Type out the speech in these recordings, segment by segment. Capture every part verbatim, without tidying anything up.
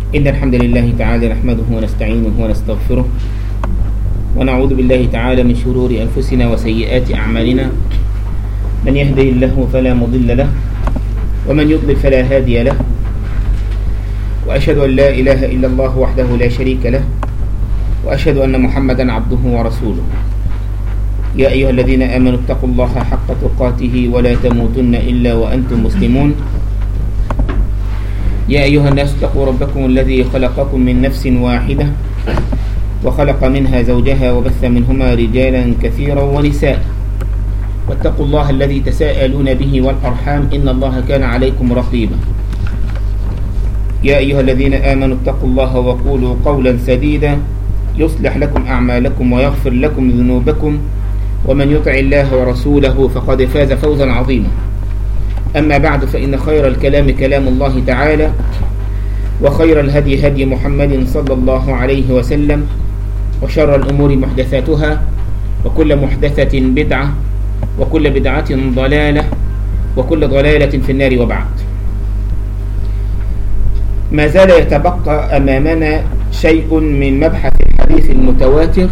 إن الحمد لله تعالى نحمده ونستعينه ونستغفره ونعوذ بالله تعالى من شرور أنفسنا وسيئات أعمالنا. من يهدي الله فلا مضل له ومن يضلل فلا هادي له، وأشهد أن لا إله إلا الله وحده لا شريك له، وأشهد أن محمدا عبده ورسوله. يا أيها الذين آمنوا اتقوا الله حق تقاته ولا تموتن إلا وأنتم مسلمون. يا أيها الناس اتقوا ربكم الذي خلقكم من نفس واحدة وخلق منها زوجها وبث منهما رجالا كثيرا ونساء، واتقوا الله الذي تساءلون به والأرحام إن الله كان عليكم رقيبا. يا أيها الذين آمنوا اتقوا الله وقولوا قولا سديدا يصلح لكم أعمالكم ويغفر لكم ذنوبكم، ومن يطع الله ورسوله فقد فاز فوزا عظيما. أما بعد، فإن خير الكلام كلام الله تعالى، وخير الهدي هدي محمد صلى الله عليه وسلم، وشر الأمور محدثاتها، وكل محدثة بدعة، وكل بدعة ضلالة، وكل ضلالة في النار. وبعد، ما زال يتبقى أمامنا شيء من مبحث الحديث المتواتر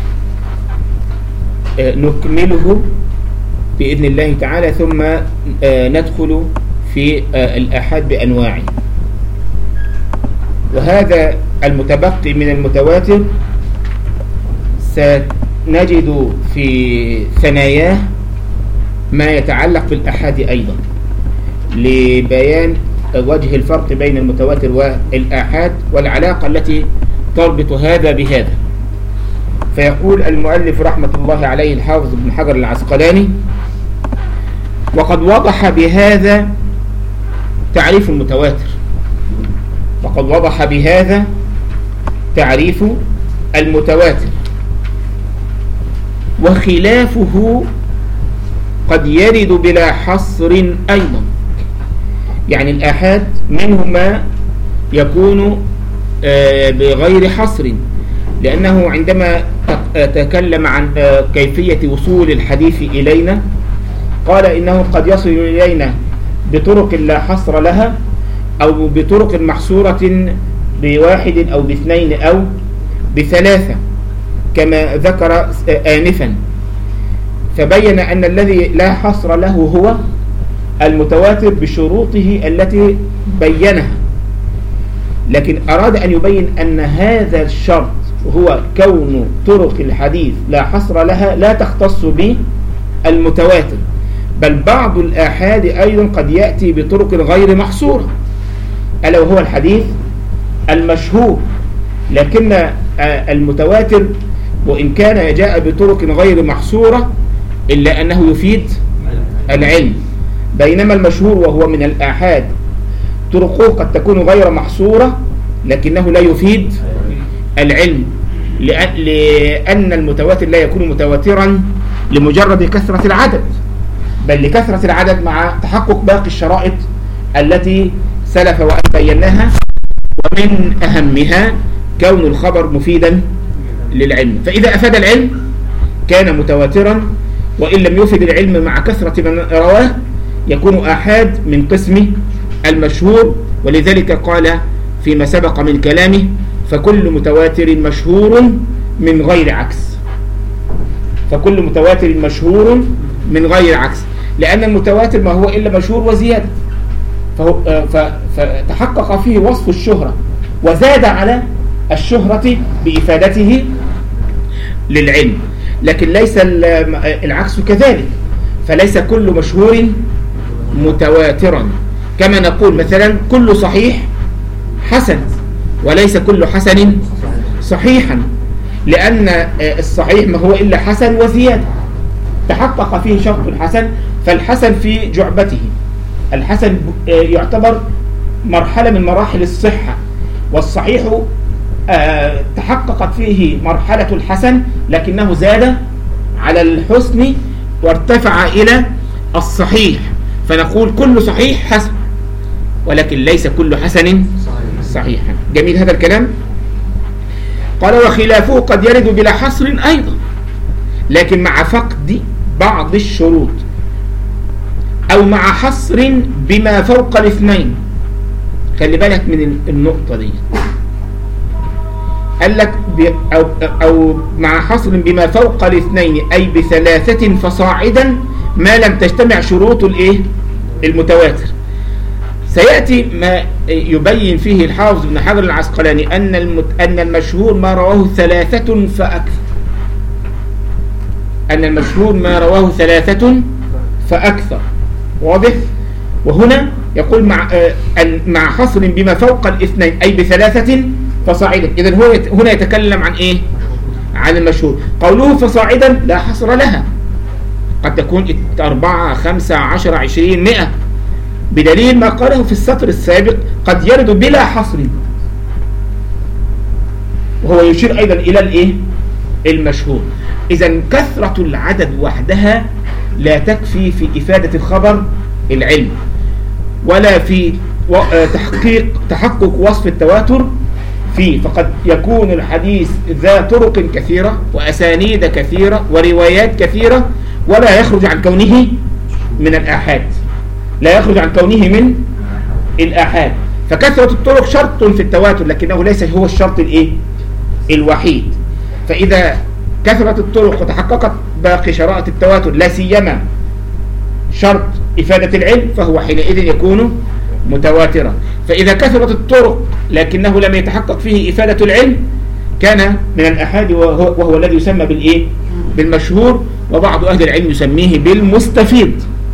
نكمله بإذن الله تعالى، ثم ندخل في الآحاد بأنواعه. وهذا المتبقي من المتواتر سنجد في ثناياه ما يتعلق بالآحاد أيضا، لبيان وجه الفرق بين المتواتر والآحاد والعلاقة التي تربط هذا بهذا. فيقول المؤلف رحمة الله عليه الحافظ ابن حجر العسقلاني: وقد وضح بهذا تعريف المتواتر وقد وضح بهذا تعريف المتواتر وخلافه قد يرد بلا حصر أيضا. يعني الآحاد منه ما يكون بغير حصر، لأنه عندما تكلم عن كيفية وصول الحديث إلينا قال إنه قد يصل إلينا بطرق لا حصر لها، أو بطرق محصورة بواحد أو باثنين أو بثلاثة كما ذكر آنفا. فبين أن الذي لا حصر له هو المتواتر بشروطه التي بينها، لكن أراد أن يبين أن هذا الشرط هو كون طرق الحديث لا حصر لها لا تختص بالمتواتر، بل بعض الآحاد أيضا قد يأتي بطرق غير محصورة، ألا وهو الحديث المشهور. لكن المتواتر وإن كان جاء بطرق غير محصورة إلا أنه يفيد العلم، بينما المشهور وهو من الآحاد طرقه قد تكون غير محصورة لكنه لا يفيد العلم، لأن المتواتر لا يكون متواترا لمجرد كثرة العدد، بل لكثرة العدد مع تحقق باقي الشرائط التي سلف وأن بيناها، ومن أهمها كون الخبر مفيدا للعلم. فإذا أفاد العلم كان متواترا، وإن لم يفد العلم مع كثرة من رواه يكون آحاد من قسم المشهور. ولذلك قال فيما سبق من كلامه: فكل متواتر مشهور من غير عكس. فكل متواتر مشهور من غير عكس، لأن المتواتر ما هو إلا مشهور وزيادة، فهو فتحقق فيه وصف الشهرة وزاد على الشهرة بإفادته للعلم. لكن ليس العكس كذلك، فليس كل مشهور متواترا. كما نقول مثلا كل صحيح حسن، وليس كل حسن صحيحا، لأن الصحيح ما هو إلا حسن وزيادة تحقق فيه شرط الحسن، فالحسن في جعبته. الحسن يعتبر مرحلة من مراحل الصحة، والصحيح تحققت فيه مرحلة الحسن لكنه زاد على الحسن وارتفع إلى الصحيح، فنقول كل صحيح حسن، ولكن ليس كل حسن صحيحا. جميل هذا الكلام. قال: وخلافه قد يرد بلا حصر أيضا، لكن مع فقد بعض الشروط، أو مع حصر بما فوق الاثنين. خلي بالك من النقطة دي. قال لك أو, أو مع حصر بما فوق الاثنين أي بثلاثة فصاعدا ما لم تجتمع شروط الايه المتواتر. سيأتي ما يبين فيه الحافظ ابن حجر العسقلاني أن أن المشهور ما رواه ثلاثة فأكثر، أن المشهور ما رواه ثلاثة فأكثر. واضح؟ وهنا يقول مع مع حصر بما فوق الاثنين أي بثلاثة فصاعدا. إذن هو هنا يتكلم عن إيه؟ عن المشهور. قوله فصاعدا لا حصر لها، قد تكون أربعة خمسة عشر عشرين مئة، بدليل ما قاله في السطر السابق قد يرد بلا حصر، وهو يشير أيضا إلى الإيه؟ المشهور. إذن كثرة العدد وحدها لا تكفي في إفادة الخبر العلم، ولا في تحقيق تحقق وصف التواتر فيه، فقد يكون الحديث ذا طرق كثيرة وأسانيد كثيرة وروايات كثيرة ولا يخرج عن كونه من الآحاد، لا يخرج عن كونه من الآحاد. فكثرة الطرق شرط في التواتر، لكنه ليس هو الشرط الإيه؟ الوحيد. فإذا كثرة الطرق وتحققت باقي شرائط التواتر لا سيما شرط إفادة العلم فهو حينئذ يكون متواترا. فإذا كثرت الطرق لكنه لم يتحقق فيه إفادة العلم كان من الآحاد، وهو, وهو الذي يسمى بالإيه؟ بالمشهور، وبعض أهل العلم يسميه بالمستفيض.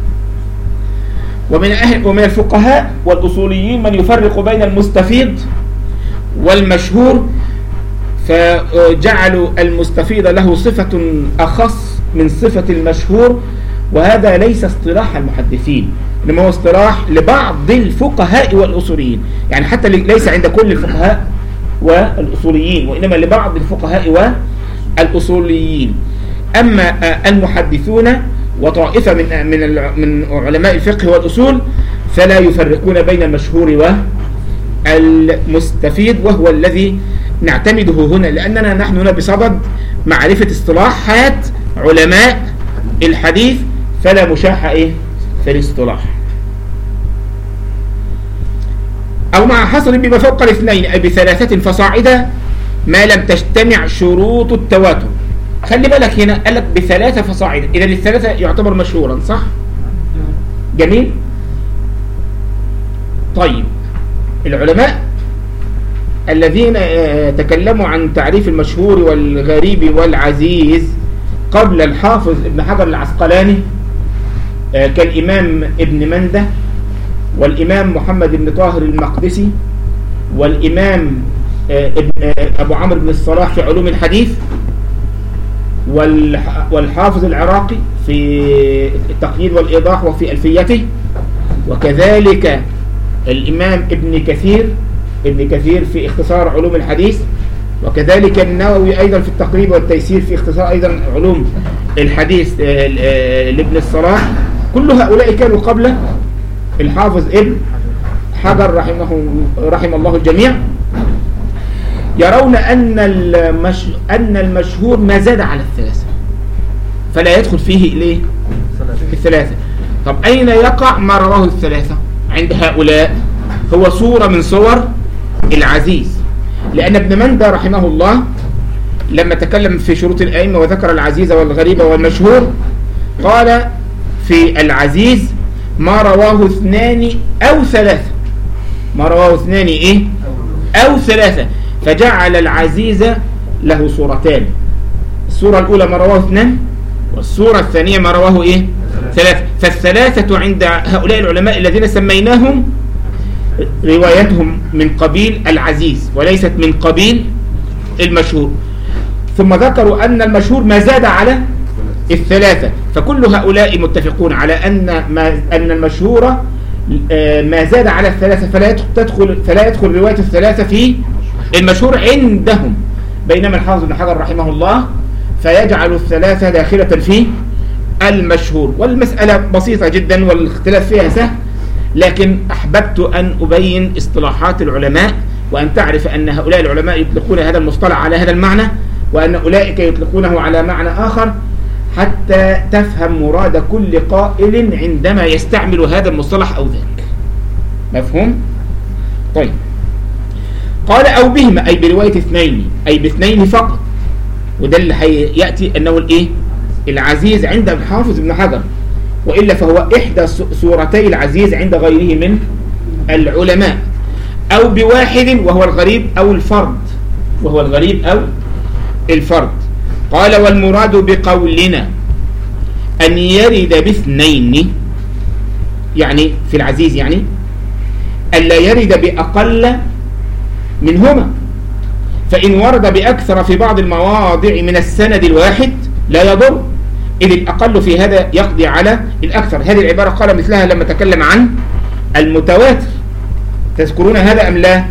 ومن أهل ومن الفقهاء والأصوليين من يفرق بين المستفيض والمشهور، فجعلوا المستفيض له صفة أخص من صفة المشهور، وهذا ليس اصطلاح المحدثين، إنما هو اصطلاح لبعض الفقهاء والأصوليين، يعني حتى ليس عند كل الفقهاء والأصوليين، وإنما لبعض الفقهاء والأصوليين. أما المحدثون وطائفة من من من علماء الفقه والأصول فلا يفرقون بين المشهور والمستفيض، وهو الذي نعتمده هنا، لأننا نحن هنا بصدد معرفة اصطلاحات علماء الحديث، فلا مشاحة إيه في الاصطلاح. أو مع حصر بما فوق الاثنين أي بثلاثة فصاعدا ما لم تجتمع شروط التواتر. خلي بالك هنا قال لك بثلاثة فصاعدا، إذا الثلاثة يعتبر مشهورا، صح؟ جميل. طيب العلماء الذين تكلموا عن تعريف المشهور والغريب والعزيز قبل الحافظ ابن حجر العسقلاني كالإمام ابن منده والإمام محمد بن طاهر المقدسي والإمام أبو عمرو بن الصلاح في علوم الحديث والحافظ العراقي في التقييد والإيضاح وفي ألفيته، وكذلك الإمام ابن كثير ابن كثير في اختصار علوم الحديث، وكذلك النووي أيضا في التقريب والتيسير في اختصار أيضا علوم الحديث لابن الصلاح. كل هؤلاء كانوا قبل الحافظ ابن حجر رحمه رحم الله الجميع، يرون أن المش أن المشهور ما زاد على الثلاثة فلا يدخل فيه إليه الثلاثة. طب أين يقع ما رواه الثلاثة عند هؤلاء؟ هو صورة من صور العزيز، لأن ابن منده رحمه الله لما تكلم في شروط الأئمة وذكر العزيز والغريب والمشهور قال في العزيز ما رواه اثنان أو ثلاثة، ما رواه اثنان إيه أو ثلاثة، فجعل العزيز له صورتان، الصورة الأولى ما رواه اثنان، والصورة الثانية ما رواه إيه ثلاثة. فالثلاثة عند هؤلاء العلماء الذين سميناهم روايتهم من قبيل العزيز وليست من قبيل المشهور. ثم ذكروا أن المشهور ما زاد على الثلاثة، فكل هؤلاء متفقون على أن ما أن المشهور ما زاد على الثلاثة فلا تدخل فلا يدخل رواية الثلاثة في المشهور عندهم، بينما الحافظ ابن حجر رحمه الله فيجعل الثلاثة داخلة في المشهور. والمسألة بسيطة جدا والاختلاف فيها سهل، لكن أحببت أن أبين اصطلاحات العلماء، وأن تعرف أن هؤلاء العلماء يطلقون هذا المصطلح على هذا المعنى، وأن أولئك يطلقونه على معنى آخر، حتى تفهم مراد كل قائل عندما يستعمل هذا المصطلح أو ذاك. مفهوم؟ طيب قال أو بهما أي برواية اثنين أي باثنين فقط، وده اللي هيأتي أنه الإيه العزيز عند الحافظ ابن حجر، وإلا فهو إحدى صورتي العزيز عند غيره من العلماء. أو بواحد وهو الغريب أو الفرد، وهو الغريب أو الفرد. قال والمراد بقولنا أن يرد باثنين، يعني في العزيز يعني ألا يرد بأقل منهما، فإن ورد بأكثر في بعض المواضع من السند الواحد لا يضر، إذ الأقل في هذا يقضي على الأكثر. هذه العبارة قال مثلها لما تكلم عن المتواتر، تذكرون هذا أم لا؟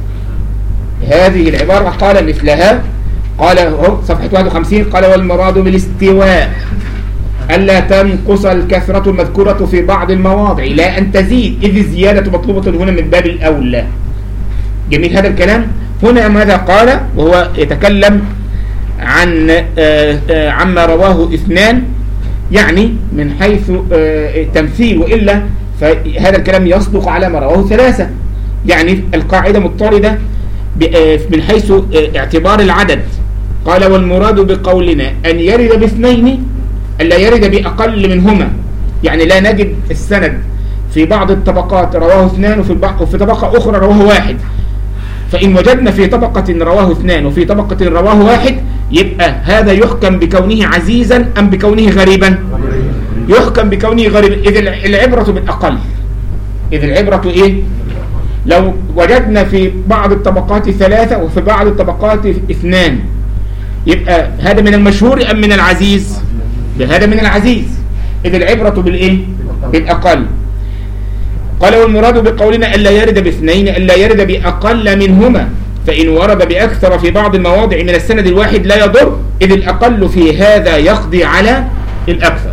هذه العبارة قال مثلها، قال صفحة واحد وخمسين، قال والمراد بالاستواء ألا تنقص الكثرة المذكورة في بعض المواضع لا أن تزيد، إذ الزيادة مطلوبة هنا من باب الأولى. جميل هذا الكلام. هنا ماذا قال وهو يتكلم عن عما رواه اثنان، يعني من حيث تمثيل، وإلا فهذا الكلام يصدق على ما رواه ثلاثة، يعني القاعدة مضطردة من حيث اعتبار العدد. قال والمراد بقولنا أن يرد باثنين ألا يرد بأقل منهما، يعني لا نجد السند في بعض الطبقات رواه اثنان وفي, وفي طبقة أخرى رواه واحد، فإن وجدنا في طبقة رواه اثنان وفي طبقة رواه واحد يبقى هذا يحكم بكونه عزيزا أم بكونه غريبا؟ يحكم بكونه غريبا، إذ العبرة بالأقل. إذ العبرة إيه؟ لو وجدنا في بعض الطبقات ثلاثة وفي بعض الطبقات اثنان يبقى هذا من المشهور أم من العزيز؟ هذا من العزيز، إذ العبرة بالإيه؟ بالأقل. قال والمراد بقولنا ألا يرد باثنين ألا يرد بأقل منهما، فإن ورد بأكثر في بعض المواضع من السند الواحد لا يضر، إذ الأقل في هذا يقضي على الأكثر.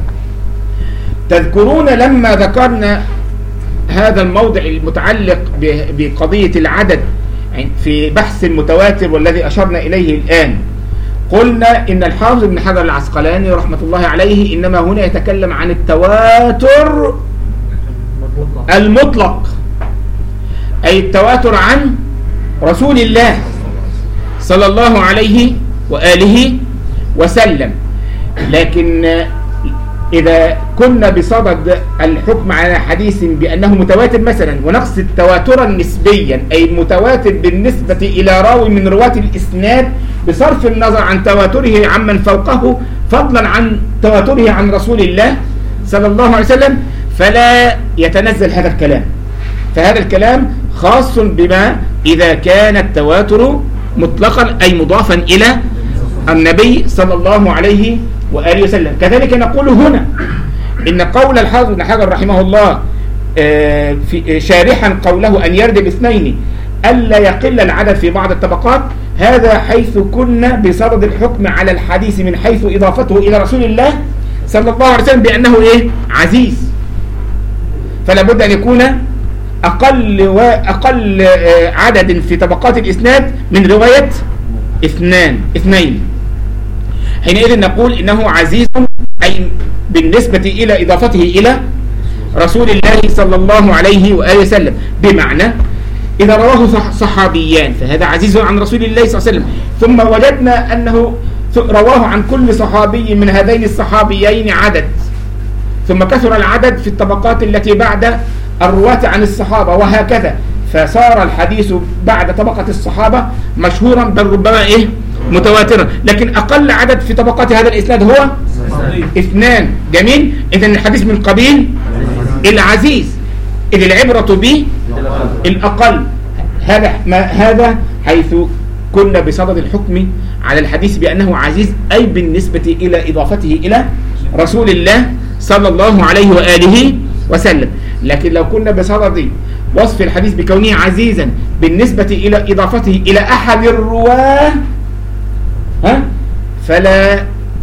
تذكرون لما ذكرنا هذا الموضع المتعلق بقضية العدد في بحث المتواتر والذي أشرنا إليه الآن، قلنا إن الحافظ ابن حجر العسقلاني رحمة الله عليه إنما هنا يتكلم عن التواتر المطلق، أي التواتر عن رسول الله صلى الله عليه وآله وسلم. لكن إذا كنا بصدد الحكم على حديث بأنه متواتر مثلا، ونقصد تواترا نسبيا أي متواتر بالنسبة إلى راوي من رواة الإسناد بصرف النظر عن تواتره عمن فوقه، فضلا عن تواتره عن رسول الله صلى الله عليه وسلم، فلا يتنزل هذا الكلام. فهذا الكلام خاص بما إذا كان التواتر مطلقا أي مضافا إلى النبي صلى الله عليه وآله وسلم. كذلك نقول هنا إن قول الحافظ ابن حجر رحمه الله في شارحا قوله أن يرد باثنين ألا يقل العدد في بعض الطبقات، هذا حيث كنا بصدد الحكم على الحديث من حيث إضافته إلى رسول الله صلى الله عليه وسلم بأنه إيه؟ عزيز. فلا بد أن يكون أقل وأقل عدد في طبقات الإسناد من رواية اثنان اثنين، حينئذ نقول إنه عزيز أي بالنسبة إلى إضافته إلى رسول الله صلى الله عليه وآله وسلم، بمعنى إذا رواه صحابيان فهذا عزيز عن رسول الله صلى الله عليه وسلم، ثم وجدنا أنه رواه عن كل صحابي من هذين الصحابيين عدد، ثم كثر العدد في الطبقات التي بعد الرواة عن الصحابة وهكذا، فصار الحديث بعد طبقة الصحابة مشهورا بل ربما إيه؟ متواترا. لكن أقل عدد في طبقات هذا الإسناد هو اثنان. جميل. إذن الحديث من قبيل العزيز، إذ العبرة به الأقل. هذا ما هذا حيث كنا بصدد الحكم على الحديث بأنه عزيز أي بالنسبة إلى إضافته إلى رسول الله صلى الله عليه وآله وسلم. لكن لو كنا بصدد وصف الحديث بكونه عزيزا بالنسبة إلى إضافته إلى أحد الرواه ها فلا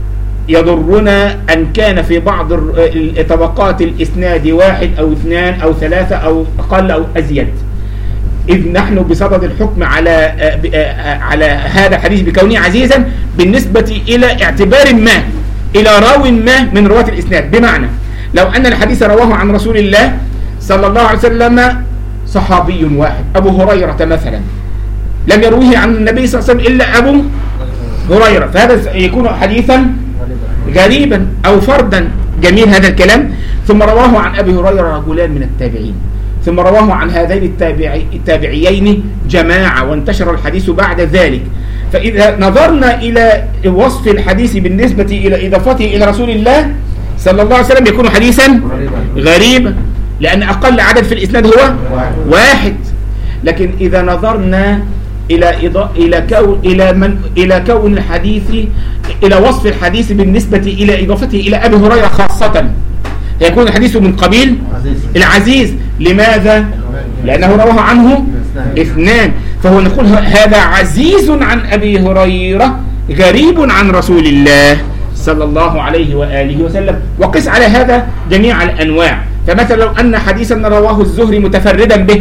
يضرنا أن كان في بعض طبقات الإسناد واحد أو اثنان أو ثلاثة أو أقل أو أزيد، إذ نحن بصدد الحكم على على هذا الحديث بكونه عزيزا بالنسبة إلى اعتبار ما إلى راو ما من رواة الإسناد. بمعنى لو أن الحديث رواه عن رسول الله صلى الله عليه وسلم صحابي واحد أبو هريرة مثلا لم يرويه عن النبي صلى الله عليه وسلم إلا أبو هريرة، فهذا يكون حديثا غريبا أو فردا. جميل هذا الكلام. ثم رواه عن أبي هريرة رجلان من التابعين، ثم رواه عن هذين التابعي التابعيين جماعة، وانتشر الحديث بعد ذلك. فإذا نظرنا إلى وصف الحديث بالنسبة إلى إضافته إلى رسول الله صلى الله عليه وسلم يكون حديثا غريبا، لأن أقل عدد في الإسناد هو واحد. لكن إذا نظرنا إلى إضاء إلى كون إلى من إلى كون الحديث إلى وصف الحديث بالنسبة إلى إضافته إلى أبي هريرة خاصة، يكون الحديث من قبيل العزيز. لماذا؟ لأنه رواه عنه اثنان، فهو نقول هذا عزيز عن أبي هريرة غريب عن رسول الله صلى الله عليه وآله وسلم. وقس على هذا جميع الأنواع. فمثلا لو أن حديثا رواه الزهري متفردا به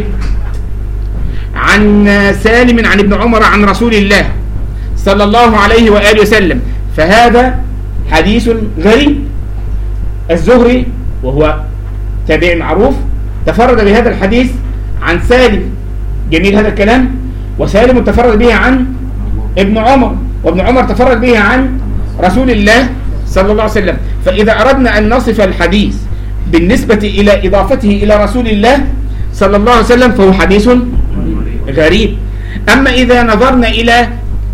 عن سالم عن ابن عمر عن رسول الله صلى الله عليه وآله وسلم، فهذا حديث غريب. الزهري وهو تابعي معروف تفرد بهذا الحديث عن سالم. جميل هذا الكلام. وسالم تفرد به عن ابن عمر، وابن عمر تفرد به عن رسول الله صلى الله عليه وسلم. فإذا أردنا أن نصف الحديث بالنسبة إلى إضافته إلى رسول الله صلى الله عليه وسلم فهو حديث غريب. أما إذا نظرنا إلى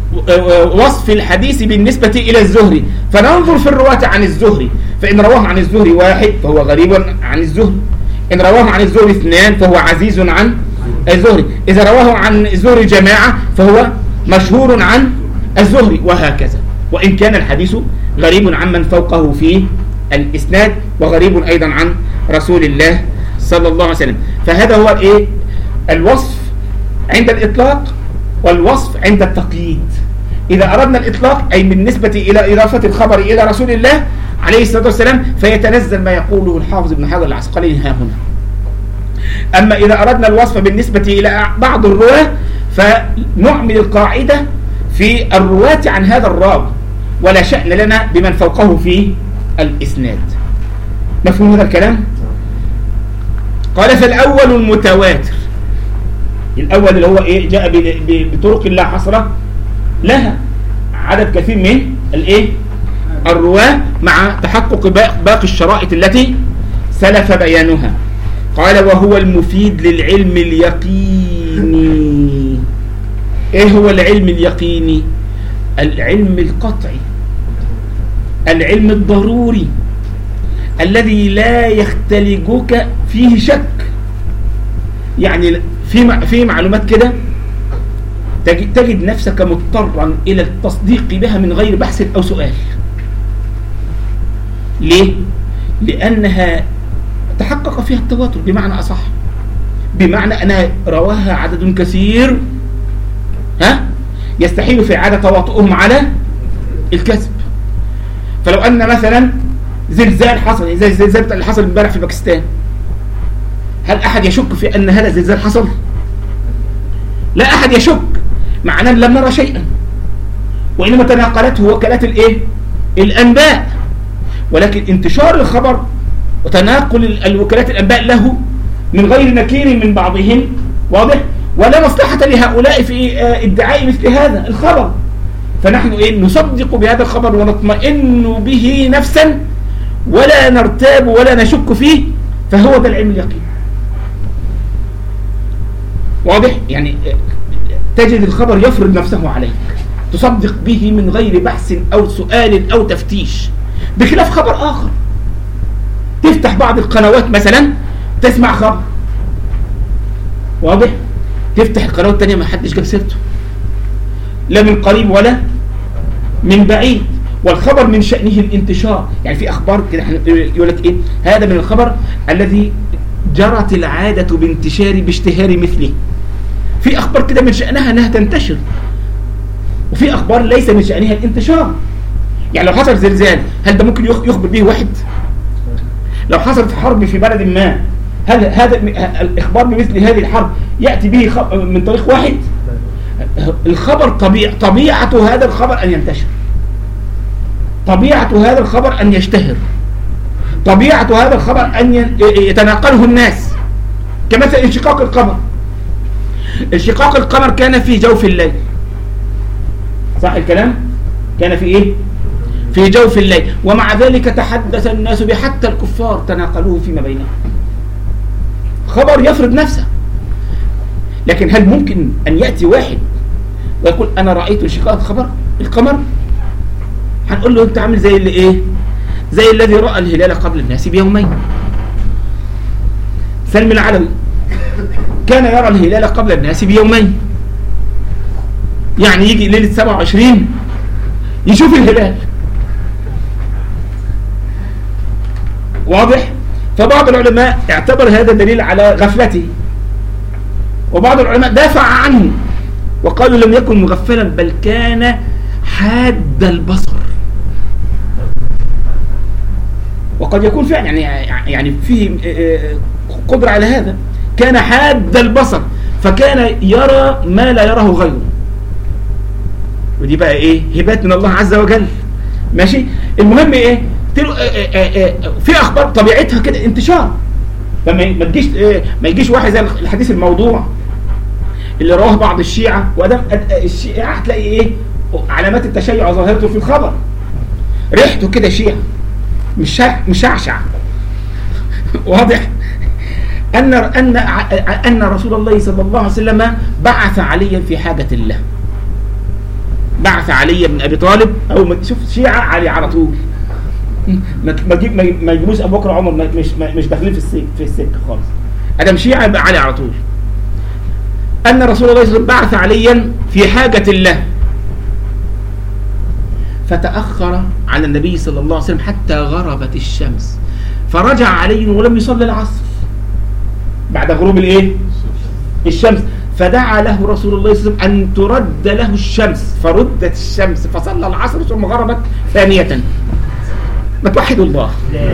وصف الحديث بالنسبة إلى الزهري فننظر في الرواة عن الزهري، فإن رواه عن الزهري واحد فهو غريب عن الزهري، إن رواه عن الزهري اثنان فهو عزيز عن الزهري، إذا رواه عن الزهري جماعة فهو مشهور عن الزهري، وهكذا. وإن كان الحديث غريب عن من فوقه في الإسناد، وغريب أيضا عن رسول الله صلى الله عليه وسلم. فهذا هو الإيه؟ الوصف عند الإطلاق والوصف عند التقييد. إذا أردنا الإطلاق أي بالنسبة إلى إضافة الخبر إلى رسول الله عليه الصلاة والسلام فيتنزل ما يقوله الحافظ ابن حجر العسقلاني ها هنا. أما إذا أردنا الوصف بالنسبة إلى بعض الرواة فنعمل القاعدة في الرواة عن هذا الراوي، ولا شأن لنا بمن فوقه في الإسناد. مفهوم هذا الكلام؟ قال فالأول المتواتر. الأول اللي هو إيه؟ جاء بطرق لا حصر لها، عدد كثير من الإيه؟ الرواة مع تحقق باقي الشرائط التي سلف بيانها. قال وهو المفيد للعلم اليقيني. إيه هو العلم اليقيني؟ العلم القطعي، العلم الضروري الذي لا يختلجك فيه شك. يعني في في معلومات كده تجد نفسك مضطرا إلى التصديق بها من غير بحث أو سؤال. ليه؟ لأنها تحقق فيها التواتر بمعنى أصح، بمعنى أنها رواها عدد كثير ها يستحيل في عادة تواطؤهم على الكذب. فلو أن مثلا زلزال حصل زي الزلزال اللي حصل امبارح في باكستان، هل أحد يشك في أن هذا الزلزال حصل؟ لا أحد يشك، مع أننا لم نرى شيئا، وإنما تناقلته وكالات الإيه؟ الأنباء. ولكن انتشار الخبر وتناقل الوكالات الأنباء له من غير نكير من بعضهم واضح، ولا مصلحة لهؤلاء في ادعاء مثل هذا الخبر. فنحن إيه؟ نصدق بهذا الخبر ونطمئن به نفسا ولا نرتاب ولا نشك فيه، فهو ده العلم اليقين. واضح؟ يعني تجد الخبر يفرض نفسه عليك، تصدق به من غير بحث أو سؤال أو تفتيش، بخلاف خبر آخر تفتح بعض القنوات مثلا تسمع خبر واضح، تفتح القنوات التانية ما حدش جاب سيرته لا من قريب ولا من بعيد، والخبر من شأنه الانتشار. يعني في أخبار كده يقول لك إيه؟ هذا من الخبر الذي جرت العادة بانتشار باشتهار مثله. في أخبار كده من شأنها أنها تنتشر، وفي أخبار ليس من شأنها الانتشار. يعني لو حصل زلزال هل ده ممكن يخبر به واحد؟ لو حصلت حرب في بلد ما هل هذا الإخبار بمثل هذه الحرب يأتي به من طريق واحد؟ الخبر طبيعة طبيعة هذا الخبر أن ينتشر، طبيعة هذا الخبر أن يشتهر، طبيعة هذا الخبر أن يتناقله الناس، كمثل انشقاق القمر. انشقاق القمر كان في جوف الليل، صح الكلام؟ كان في ايه؟ في جوف الليل، ومع ذلك تحدث الناس به، حتى الكفار تناقلوه فيما بينهم. خبر يفرض نفسه. لكن هل ممكن أن يأتي واحد ويقول أنا رأيت انشقاق الخبر القمر؟ هنقول له أنت عامل زي اللي إيه؟ زي الذي رأى الهلال قبل الناس بيومين. سلم العلوي كان يرى الهلال قبل الناس بيومين، يعني يجي ليلة سبعة وعشرين يشوف الهلال. واضح؟ فبعض العلماء اعتبر هذا دليل على غفلته، وبعض العلماء دافع عنه وقالوا لم يكن مغفلا بل كان حاد البصر. وقد يكون فعلا يعني يعني فيه قدرة على هذا، كان حاد البصر فكان يرى ما لا يراه غيره. ودي بقى ايه؟ هبات من الله عز وجل. ماشي؟ المهم ايه؟ في اخبار طبيعتها كده انتشار، فما ما تجيش ما يجيش واحد زي الحديث الموضوع اللي رواه بعض الشيعة، وادام الشيعة هتلاقي ايه؟ علامات التشيع ظاهرته في الخبر، ريحته كده شيعة مش مشعشع. واضح؟ ان ان ان رسول الله صلى الله عليه وسلم بعث عليا في حاجة الله، بعث علي بن ابي طالب، او شوف شيعة علي على طول، ما تجيب ما يجيبوش ابو بكر وعمر، مش مش داخلين في السكه في السكه خالص. ادم شيعة يبقى علي على طول. ان رسول الله صلى الله عليه وسلم بعث عليا في حاجه الله، فتاخر على النبي صلى الله عليه وسلم حتى غربت الشمس، فرجع علي ولم يصلي العصر بعد غروب الايه؟ الشمس. فدعا له رسول الله صلى الله عليه وسلم ان ترد له الشمس، فردت الشمس فصلى العصر ثم غربت ثانيه. ما توحدوا الله.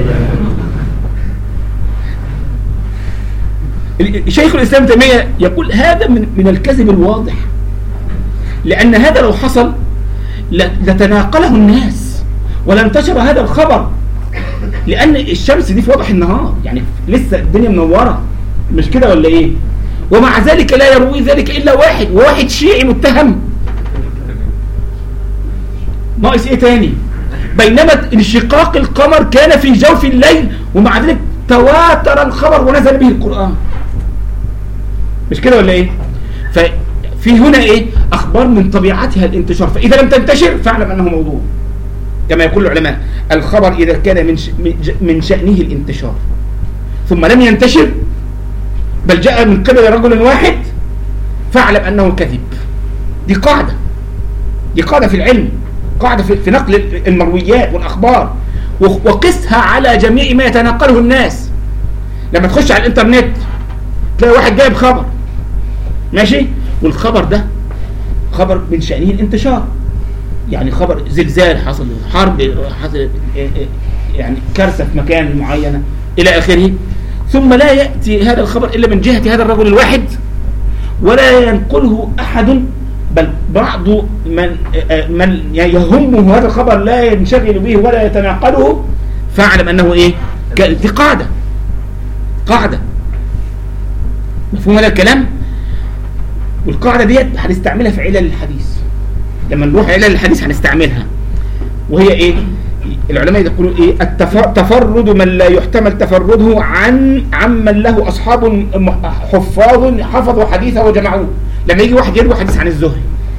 شيخ الإسلام تيمية يقول هذا من من الكذب الواضح، لأن هذا لو حصل لتناقله الناس ولانتشر هذا الخبر، لأن الشمس دي في وضح النهار، يعني لسه الدنيا منورة، مش كده ولا إيه؟ ومع ذلك لا يروي ذلك إلا واحد، وواحد شيعي متهم. ناقص إيه تاني؟ بينما انشقاق القمر كان في جوف الليل، ومع ذلك تواتر الخبر ونزل به القرآن، مش كده ولا ايه؟ ففي هنا ايه؟ اخبار من طبيعتها الانتشار، فاذا لم تنتشر فاعلم انه موضوع، كما يقول العلماء الخبر اذا كان من من شأنه الانتشار ثم لم ينتشر بل جاء من قبل رجل واحد فاعلم انه كذب. دي قاعدة، دي قاعدة في العلم، قاعدة في نقل المرويات والأخبار، وقسها على جميع ما يتنقله الناس. لما تخش على الانترنت تلاقي واحد جايب خبر، ماشي، والخبر ده خبر من شأنه الانتشار، يعني خبر زلزال حصل، حرب حصل، يعني كارثة في مكان معينة إلى آخره، ثم لا يأتي هذا الخبر إلا من جهة هذا الرجل الواحد ولا ينقله أحد، بل بعض من من يهمه هذا الخبر لا ينشغل به ولا يتناقله، فاعلم أنه إيه؟ دي قاعدة، قاعدة. مفهوم هذا الكلام؟ والقاعدة ديت هنستعملها في علل الحديث، لما نروح علل الحديث هنستعملها، وهي إيه؟ العلماء يقولوا إيه؟ التفرد من لا يحتمل تفرده عن عمن له أصحاب حفاظ حفظوا حديثه وجمعوه. لما يجي واحد يروي حديث عن الزهري،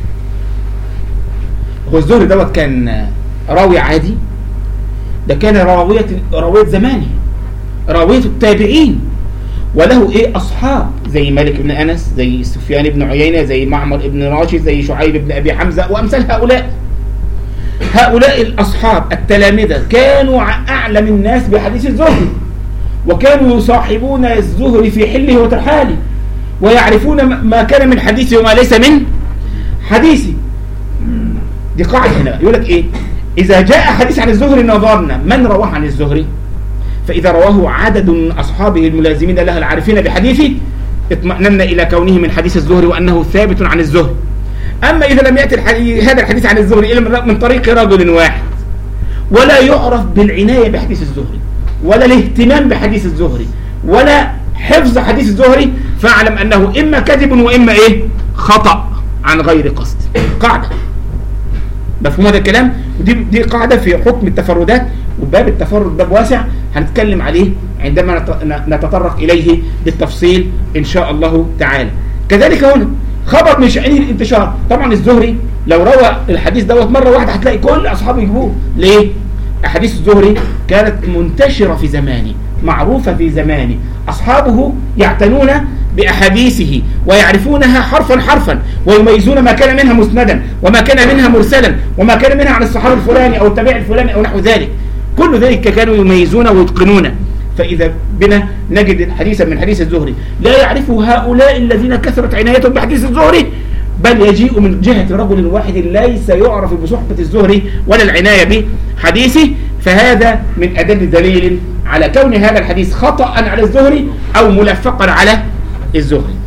هو الزهري دوت كان راوي عادي، ده كان راوية راوية زمانه، راوية التابعين، وله ايه اصحاب زي مالك بن انس، زي سفيان بن عيينة، زي معمر بن راشد، زي شعيب بن ابي حمزة وامثال هؤلاء. هؤلاء الاصحاب التلامذة كانوا اعلم الناس بحديث الزهري، وكانوا يصاحبون الزهري في حله وترحاله، ويعرفون ما كان من حديثه وما ليس من حديثه. دي قاعدة هنا، يقول لك ايه؟ اذا جاء حديث عن الزهري نظرنا من رواه عن الزهري، فاذا رواه عدد من اصحابه الملازمين له العارفين بحديثه اطمأننا الى كونه من حديث الزهري وانه ثابت عن الزهري. اما اذا لم يأتي الحديث هذا الحديث عن الزهري الا من طريق رجل واحد، ولا يعرف بالعناية بحديث الزهري، ولا الاهتمام بحديث الزهري، ولا حفظ حديث الزهري، فاعلم أنه إما كذب وإما إيه خطأ عن غير قصد. قاعدة مفهوم هذا الكلام؟ ودي دي قاعدة في حكم التفردات، وباب التفرد باب واسع هنتكلم عليه عندما نتطرق إليه بالتفصيل إن شاء الله تعالى. كذلك هنا خبر من شأنه الانتشار. طبعا الزهري لو روى الحديث دوت مرة واحدة هتلاقي كل أصحابه يجيبوه. ليه؟ أحاديث الزهري كانت منتشرة في زمانه، معروفة في زمانه، أصحابه يعتنون بأحاديثه ويعرفونها حرفا حرفا، ويميزون ما كان منها مسندا وما كان منها مرسلا وما كان منها عن الصحابي الفلاني أو التابعي الفلاني أو نحو ذلك. كل ذلك كانوا يميزون ويتقنون. فإذا بنا نجد حديثا من حديث الزهري لا يعرفه هؤلاء الذين كثرت عنايتهم بحديث الزهري، بل يجيء من جهة رجل واحد ليس يعرف بصحبة الزهري ولا العناية بحديثه، فهذا من أدل دليل على كون هذا الحديث خطأ على الزهري أو ملفقا على الزهري.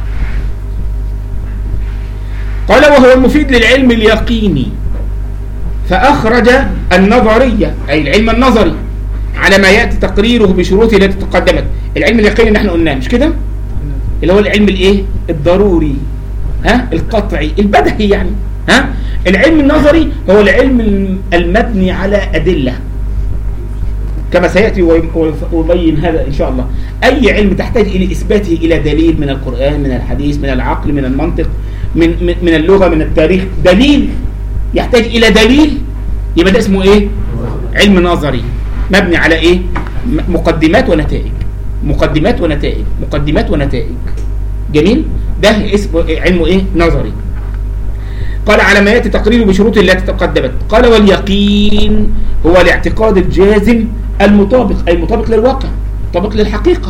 قال وهو المفيد للعلم اليقيني، فأخرج النظرية أي العلم النظري على ما يأتي تقريره بشروطه التي تقدمت. العلم اليقيني اللي احنا قلناه مش كده، اللي هو العلم الايه الضروري، ها القطعي البدهي يعني. ها العلم النظري هو العلم المبني على أدلة، كما سيأتي ويبين هذا إن شاء الله. أي علم تحتاج إلى إثباته إلى دليل من القرآن، من الحديث، من العقل، من المنطق، من من اللغة، من التاريخ، دليل يحتاج إلى دليل، يبقى ده اسمه إيه؟ علم نظري مبني على إيه؟ مقدمات ونتائج، مقدمات ونتائج، مقدمات ونتائج. جميل؟ ده اسمه علمه إيه؟ نظري. قال على ما يأتي تقريره بشروط التي تقدمت. قال واليقين هو الاعتقاد الجازم المطابق، أي مطابق للواقع، مطابق للحقيقة.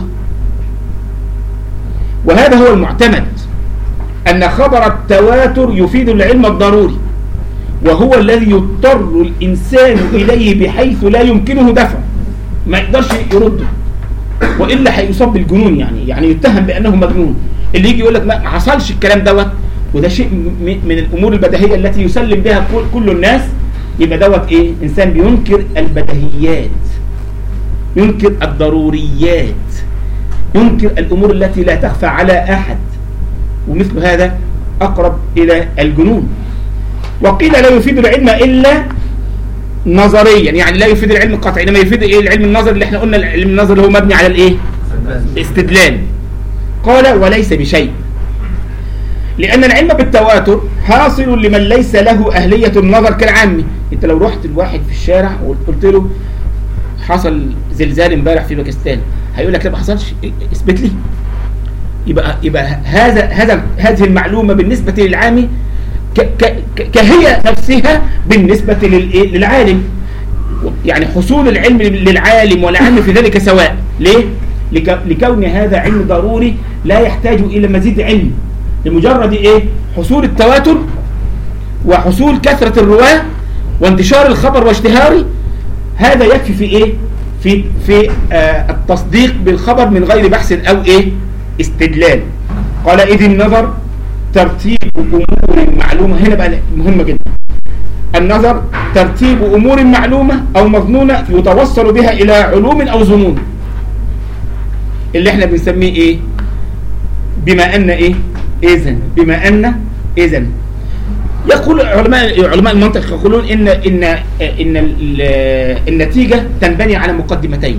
وهذا هو المعتمد، أن خبر التواتر يفيد العلم الضروري، وهو الذي يضطر الإنسان إليه بحيث لا يمكنه دفعه، ما يقدرش يرده، وإلا هيصاب بالجنون، يعني يعني يتهم بأنه مجنون. اللي يجي يقول لك ما حصلش الكلام دوت، وده شيء من الأمور البديهية التي يسلم بها كل الناس، يبقى دوت إيه؟ إنسان بينكر البديهيات، ينكر الضروريات، ينكر الأمور التي لا تخفى على أحد، ومثل هذا أقرب إلى الجنون. وقيل لا يفيد العلم إلا نظريا، يعني لا يفيد العلم القطعي، إنما يفيد إيه؟ العلم النظري اللي احنا قلنا العلم النظري هو مبني على الإيه؟ الاستدلال. قال وليس بشيء، لأن العلم بالتواتر حاصل لمن ليس له أهلية النظر كالعامي. أنت لو رحت الواحد في الشارع وقلت له حصل زلزال امبارح في باكستان، هيقول لك لا ما حصلش، اثبت لي. يبقى يبقى هذا هذا هذه المعلومة بالنسبة للعامي كهي نفسها بالنسبة للعالم. يعني حصول العلم للعالم والعام في ذلك سواء. ليه؟ لكون هذا علم ضروري لا يحتاج إلى مزيد علم، لمجرد إيه؟ حصول التواتر وحصول كثرة الرواة وانتشار الخبر واشتهاره، هذا يكفي في إيه؟ في في آه التصديق بالخبر من غير بحث أو إيه؟ استدلال. قال إذ النظر ترتيب أمور معلومة. هنا بقى مهمة جدا، النظر ترتيب أمور معلومة أو مظنونة يتوصل بها إلى علوم أو ظنون، اللي احنا بنسميه إيه؟ بما أن إيه؟ إذن، بما أن إذن. يقول علماء علماء المنطق يقولون إن إن إن النتيجة تنبني على مقدمتين.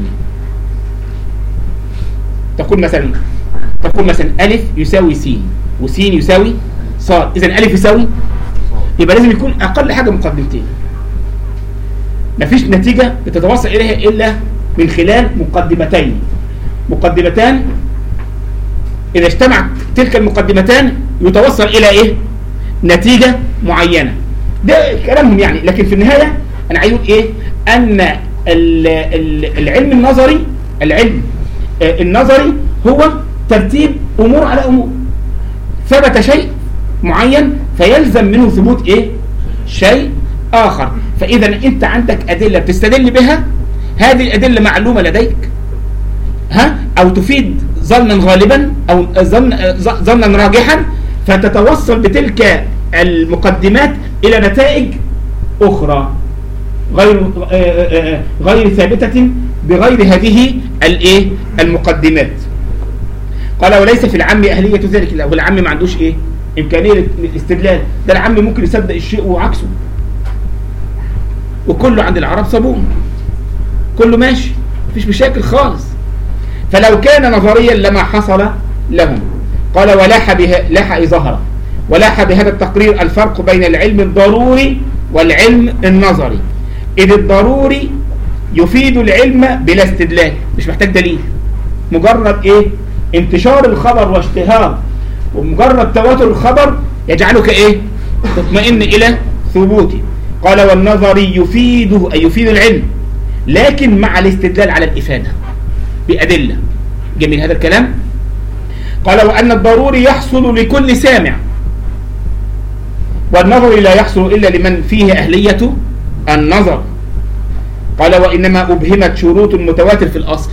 تقول مثلا تقول مثلا ألف يساوي س، وسين يساوي ص، إذن ألف يساوي، يبقى لازم يكون أقل حاجة مقدمتين. مفيش نتيجة بتتوصل إليها إلا من خلال مقدمتين. مقدمتان إذا اجتمعت تلك المقدمتان يتوصل إلى إيه؟ نتيجة معينة. ده كلامهم يعني، لكن في النهاية أنا عايز أقول إيه؟ أن العلم النظري، العلم النظري هو ترتيب أمور على أمور. ثبت شيء معين فيلزم منه ثبوت إيه؟ شيء آخر. فإذا أنت عندك أدلة بتستدل بها، هذه الأدلة معلومة لديك، ها؟ أو تفيد ظنا غالبا أو ظنا راجحا، فتتوصل بتلك المقدمات إلى نتائج أخرى غير غير ثابتة بغير هذه الايه المقدمات. قال وليس في العام أهلية ذلك، لا، والعام ما عندوش إيه إمكانية الاستدلال، ده العام ممكن يصدق الشيء وعكسه، وكله عند العرب صابون، كله ماشي مفيش مشاكل خالص. فلو كان نظريا لما حصل لهم. قال ولاح بها لاح ظهر ولاح بهذا التقرير الفرق بين العلم الضروري والعلم النظري، إذ الضروري يفيد العلم بلا استدلال، مش محتاج دليل، مجرد إيه انتشار الخبر واشتهار ومجرد تواتر الخبر يجعلك إيه تطمئن إلى ثبوته. قال والنظري يفيده أي يفيد العلم لكن مع الاستدلال على الإفادة بأدلة. جميل هذا الكلام. قال وأن الضروري يحصل لكل سامع، والنظر لا يحصل إلا لمن فيه أهلية النظر. قال وإنما أبهمت شروط المتواتر في الأصل،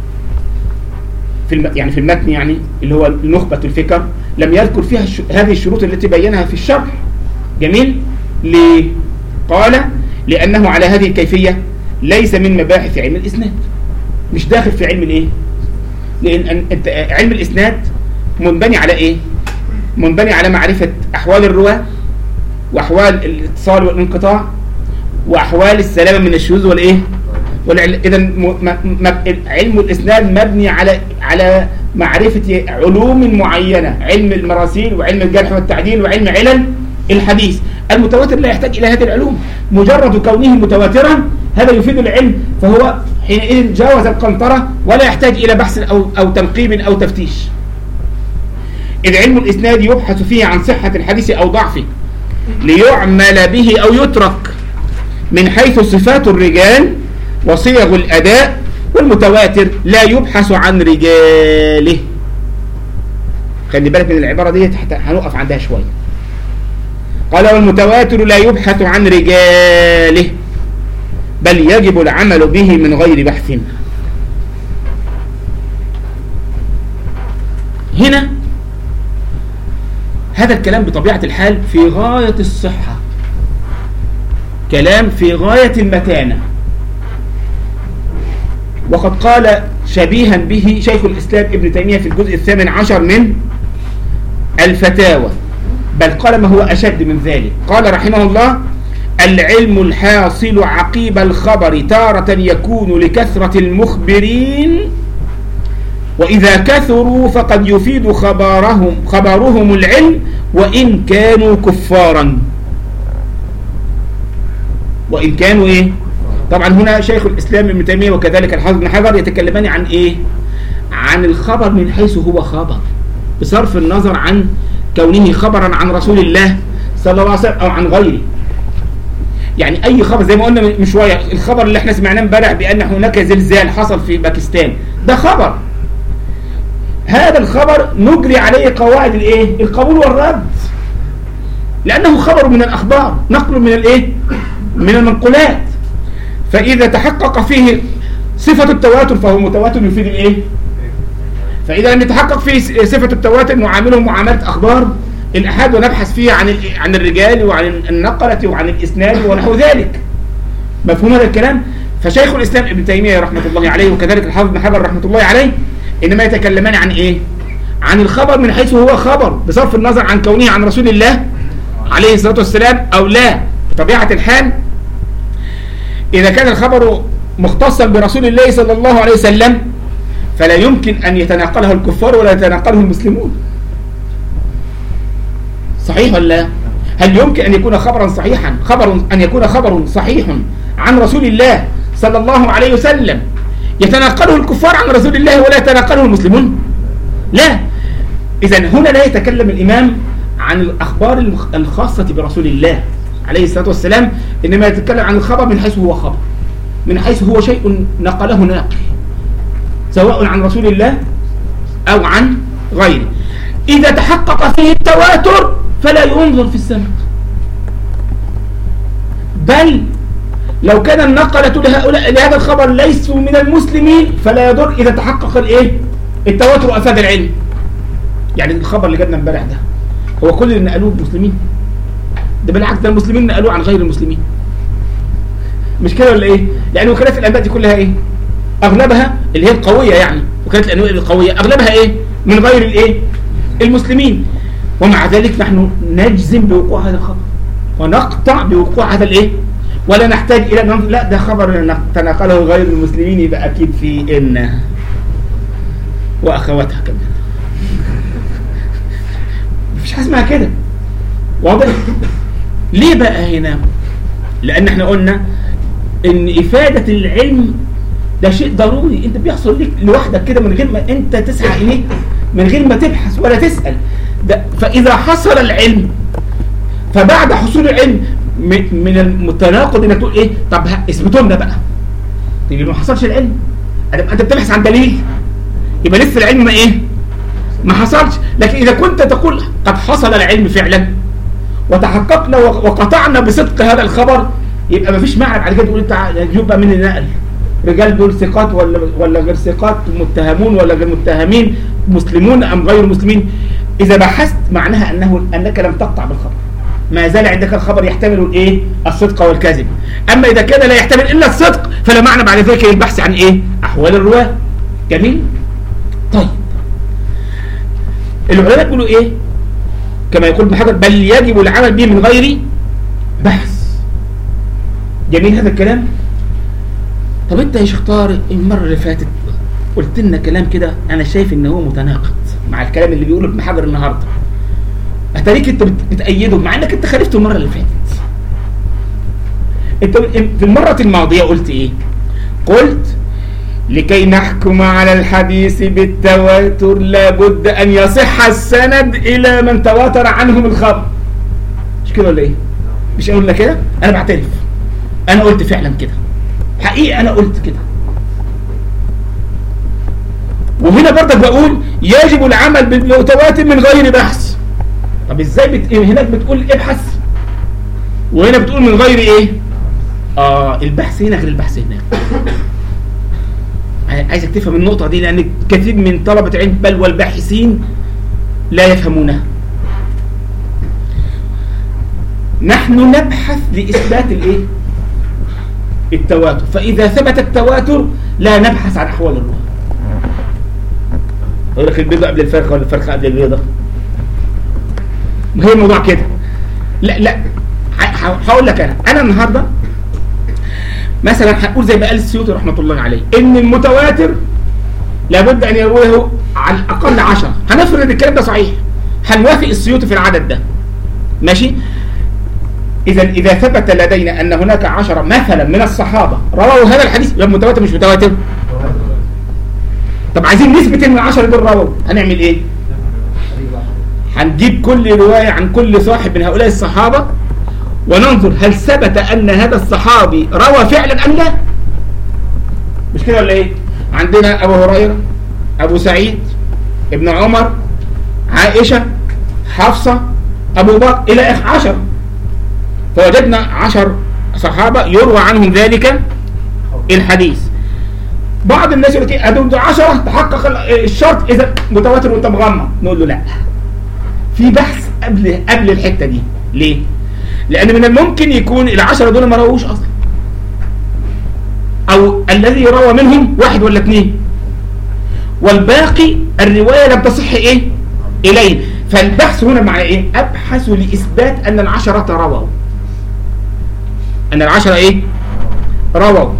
في الم... يعني في المتن، يعني اللي هو نخبة الفكر، لم يذكر فيها الش... هذه الشروط التي بينها في الشرح. جميل. ليه؟ قال لأنه على هذه الكيفية ليس من مباحث علم الإسناد، مش داخل في علم الإيه؟ لأن أنت علم الإسناد منبني على إيه؟ منبني على معرفة أحوال الرواة وأحوال الاتصال والانقطاع وأحوال السلامة من الشذوذ والإيه؟ إذا علم الإسناد مبني على على معرفة علوم معينة، علم المراسيل وعلم الجرح والتعديل وعلم علل الحديث. المتواتر لا يحتاج إلى هذه العلوم، مجرد كونه متواترا هذا يفيد العلم، فهو حينئذ جاوز القنطرة ولا يحتاج إلى بحث أو, أو تنقيب أو تفتيش. إذ علم الإسناد يبحث فيه عن صحة الحديث أو ضعفه ليعمل به أو يترك من حيث صفات الرجال وصيغ الأداء، والمتواتر لا يبحث عن رجاله. خلي بالك من العبارة دي حتى هنقف عندها شوية. قال والمتواتر لا يبحث عن رجاله بل يجب العمل به من غير بحث. هنا هذا الكلام بطبيعة الحال في غاية الصحة، كلام في غاية المتانة، وقد قال شبيها به شيخ الإسلام ابن تيمية في الجزء الثامن عشر من الفتاوى، بل قال ما هو أشد من ذلك. قال رحمه الله العلم الحاصل عقيب الخبر تارة يكون لكثرة المخبرين، وإذا كثروا فقد يفيد خبرهم, خبرهم العلم وإن كانوا كفارا. وإن كانوا إيه؟ طبعا هنا شيخ الإسلام ابن تيمية وكذلك الحافظ ابن حجر يتكلمان عن إيه؟ عن الخبر من حيث هو خبر، بصرف النظر عن كونه خبرا عن رسول الله صلى الله عليه وسلم أو عن غيره. يعني أي خبر زي ما قلنا من شوية، الخبر اللي احنا سمعناه امبارح بأن هناك زلزال حصل في باكستان، ده خبر. هذا الخبر نجري عليه قواعد الايه؟ القبول والرد، لأنه خبر من الأخبار، نقل من الايه؟ من المنقولات. فإذا تحقق فيه صفة التواتر فهو متواتر يفيد الايه؟ فإذا لم يتحقق فيه صفة التواتر نعامله معاملة أخبار الأحاد ونبحث فيه عن عن الرجال وعن النقلة وعن الإسناد ونحو ذلك. مفهوم هذا الكلام؟ فشيخ الإسلام ابن تيمية رحمة الله عليه وكذلك الحافظ ابن حجر رحمة الله عليه إنما يتكلمان عن إيه؟ عن الخبر من حيث هو خبر، بصرف النظر عن كونه عن رسول الله عليه الصلاة والسلام أو لا. بطبيعة الحال إذا كان الخبر مختصا برسول الله صلى الله عليه وسلم فلا يمكن أن يتناقله الكفار ولا يتناقله المسلمون. صحيح ولا لا؟ هل يمكن أن يكون خبرا صحيحا خبر أن يكون خبر صحيح عن رسول الله صلى الله عليه وسلم يتناقله الكفار عن رسول الله ولا يتناقله المسلمون؟ لا. إذن هنا لا يتكلم الإمام عن الأخبار الخاصة برسول الله عليه الصلاة والسلام، إنما يتكلم عن الخبر من حيث هو خبر، من حيث هو شيء نقله ناقل سواء عن رسول الله أو عن غيره. إذا تحقق فيه التواتر فلا ينظر في السند، بل لو كان النقلة لهؤلاء لهذا الخبر ليسوا من المسلمين فلا يضر إذا تحقق الإيه؟ التواتر وأفاد العلم. يعني الخبر اللي جبنا امبارح ده هو كل اللي نقلوه المسلمين؟ ده بالعكس، ده المسلمين نقلوه عن غير المسلمين. مش كده ولا إيه؟ لأن وكالات الأنباء دي كلها إيه؟ أغلبها اللي هي القوية، يعني وكالات الأنباء القوية أغلبها إيه؟ من غير الايه المسلمين، ومع ذلك نحن نجزم بوقوع هذا الخبر ونقطع بوقوع هذا الايه، ولا نحتاج الى ان لا ده خبر تناقله غير المسلمين يبقى اكيد في ان واخواتها كمان. مفيش حاجه اسمها كده، واضح؟ ليه بقى هنا؟ لان احنا قلنا ان افاده العلم ده شيء ضروري، انت بيحصل لك لوحدك كده من غير ما انت تسعى اليه، من غير ما تبحث ولا تسال. ده فاذا حصل العلم، فبعد حصول العلم من المتناقض انك تقول ايه؟ طب اثبتوا لنا بقى. يبقى ما حصلش العلم، انت بتبحث عن دليل، يبقى لسه العلم ما ايه؟ ما حصلش. لكن اذا كنت تقول قد حصل العلم فعلا وتحققنا وقطعنا بصدق هذا الخبر، يبقى ما فيش معنى بعد كده تقول انت يبقى من النقل رجال دول ثقات ولا ولا غير ثقات، متهمون ولا غير متهمين، مسلمون ام غير مسلمين. اذا بحثت معناها انه انك لم تقطع بالخبر، ما زال عندك الخبر يحتمل الايه؟ الصدق والكذب. اما اذا كان لا يحتمل الا الصدق فلا معنى بعد ذلك البحث عن ايه؟ احوال الرواه. جميل. طيب العلماء يقولوا ايه كما يقول ابن حجر؟ بل يجب العمل به من غير بحث. جميل هذا الكلام. طب انت يا شيخ طارق المره اللي فاتت قلت لنا كلام كده انا شايف ان هو متناقض مع الكلام اللي بيقوله ابن حجر النهارده، اتاريك انت بتأيده مع انك انت خالفته المره اللي فاتت. انت في المره الماضيه قلت ايه؟ قلت لكي نحكم على الحديث بالتواتر لابد ان يصح السند الى من تواتر عنهم الخبر. مش كده ولا ايه؟ مش قلنا كده؟ انا بعترف انا قلت فعلا كده، حقيقة انا قلت كده. وهنا برضك بقول يجب العمل بالمتواتر من غير بحث. طب ازاي بت... هناك بتقول ابحث وهنا بتقول من غير ايه؟ اه البحث هنا غير البحث هناك. عايزك تفهم النقطة دي لأن كثير من طلبة العلم بل والباحثين لا يفهمونها. نحن نبحث لإثبات الايه؟ التواتر، فإذا ثبت التواتر لا نبحث عن أحوال الرواه. يقول لك البيضة قبل الفرخة ولا الفرخة قبل البيضة، ما هي الموضوع كده. لا لا هقول لك أنا أنا النهاردة مثلا هقول زي ما قال السيوطي رحمة الله عليه إن المتواتر لابد أن يرويه على الأقل عشرة. هنفرض الكلام ده صحيح، هنوافق السيوطي في العدد ده، ماشي؟ إذا إذا ثبت لدينا أن هناك عشرة مثلا من الصحابة رووا هذا الحديث، يبقى متواتر مش متواتر؟ طب عايزين نثبت إن العشرة دول رووا، هنعمل إيه؟ هنجيب كل رواية عن كل صاحب من هؤلاء الصحابة وننظر هل ثبت أن هذا الصحابي روى فعلا أم لا؟ مش كده ولا إيه؟ عندنا أبو هريرة، أبو سعيد، ابن عمر، عائشة، حفصة، أبو بكر، إلى آخر عشر. فوجدنا عشر صحابة يروى عنهم ذلك الحديث. بعض الناس يقول لك أدول عشرة تحقق الشرط إذا متواتر وأنت مغمض. نقول له لا، في بحث قبل قبل الحتة دي. ليه؟ لأن من الممكن يكون العشرة دول ما رووش أصلا، أو الذي روى منهم واحد ولا اثنين، والباقي الرواية لم تصح إيه؟ إليه. فالبحث هنا مع إيه؟ أبحث لإثبات أن العشرة رووا، أن العشرة إيه؟ رووا.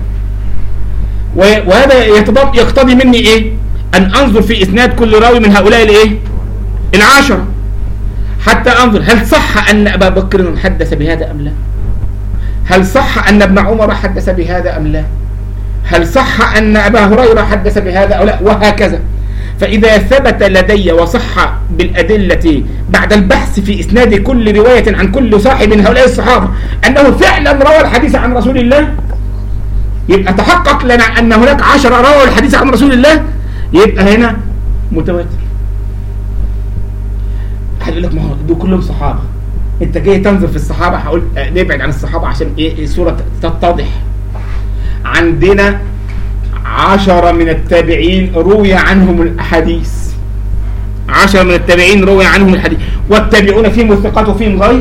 وهذا يقتضي مني إيه؟ أن أنظر في إسناد كل راوي من هؤلاء الإيه؟ العشرة، حتى أنظر هل صح أن أبا بكر حدث بهذا أم لا؟ هل صح أن ابن عمر حدث بهذا أم لا؟ هل صح أن أبا هريرة حدث بهذا أو لا؟ وهكذا. فإذا ثبت لدي وصح بالأدلة بعد البحث في إسناد كل رواية عن كل صاحب من هؤلاء الصحابة أنه فعلا روى الحديث عن رسول الله، يبقى تحقق لنا أن هناك عشرة روى الحديث عن رسول الله، يبقى هنا متواتر. هقول لك ما هو دول كلهم صحابة، أنت جاي تنظر في الصحابة. هقول نبعد عن الصحابة عشان إيه الصورة تتضح. عندنا عشرة من التابعين روي عنهم الحديث، عشرة من التابعين روي عنهم الحديث، والتابعون فيهم الثقات وفيهم غير.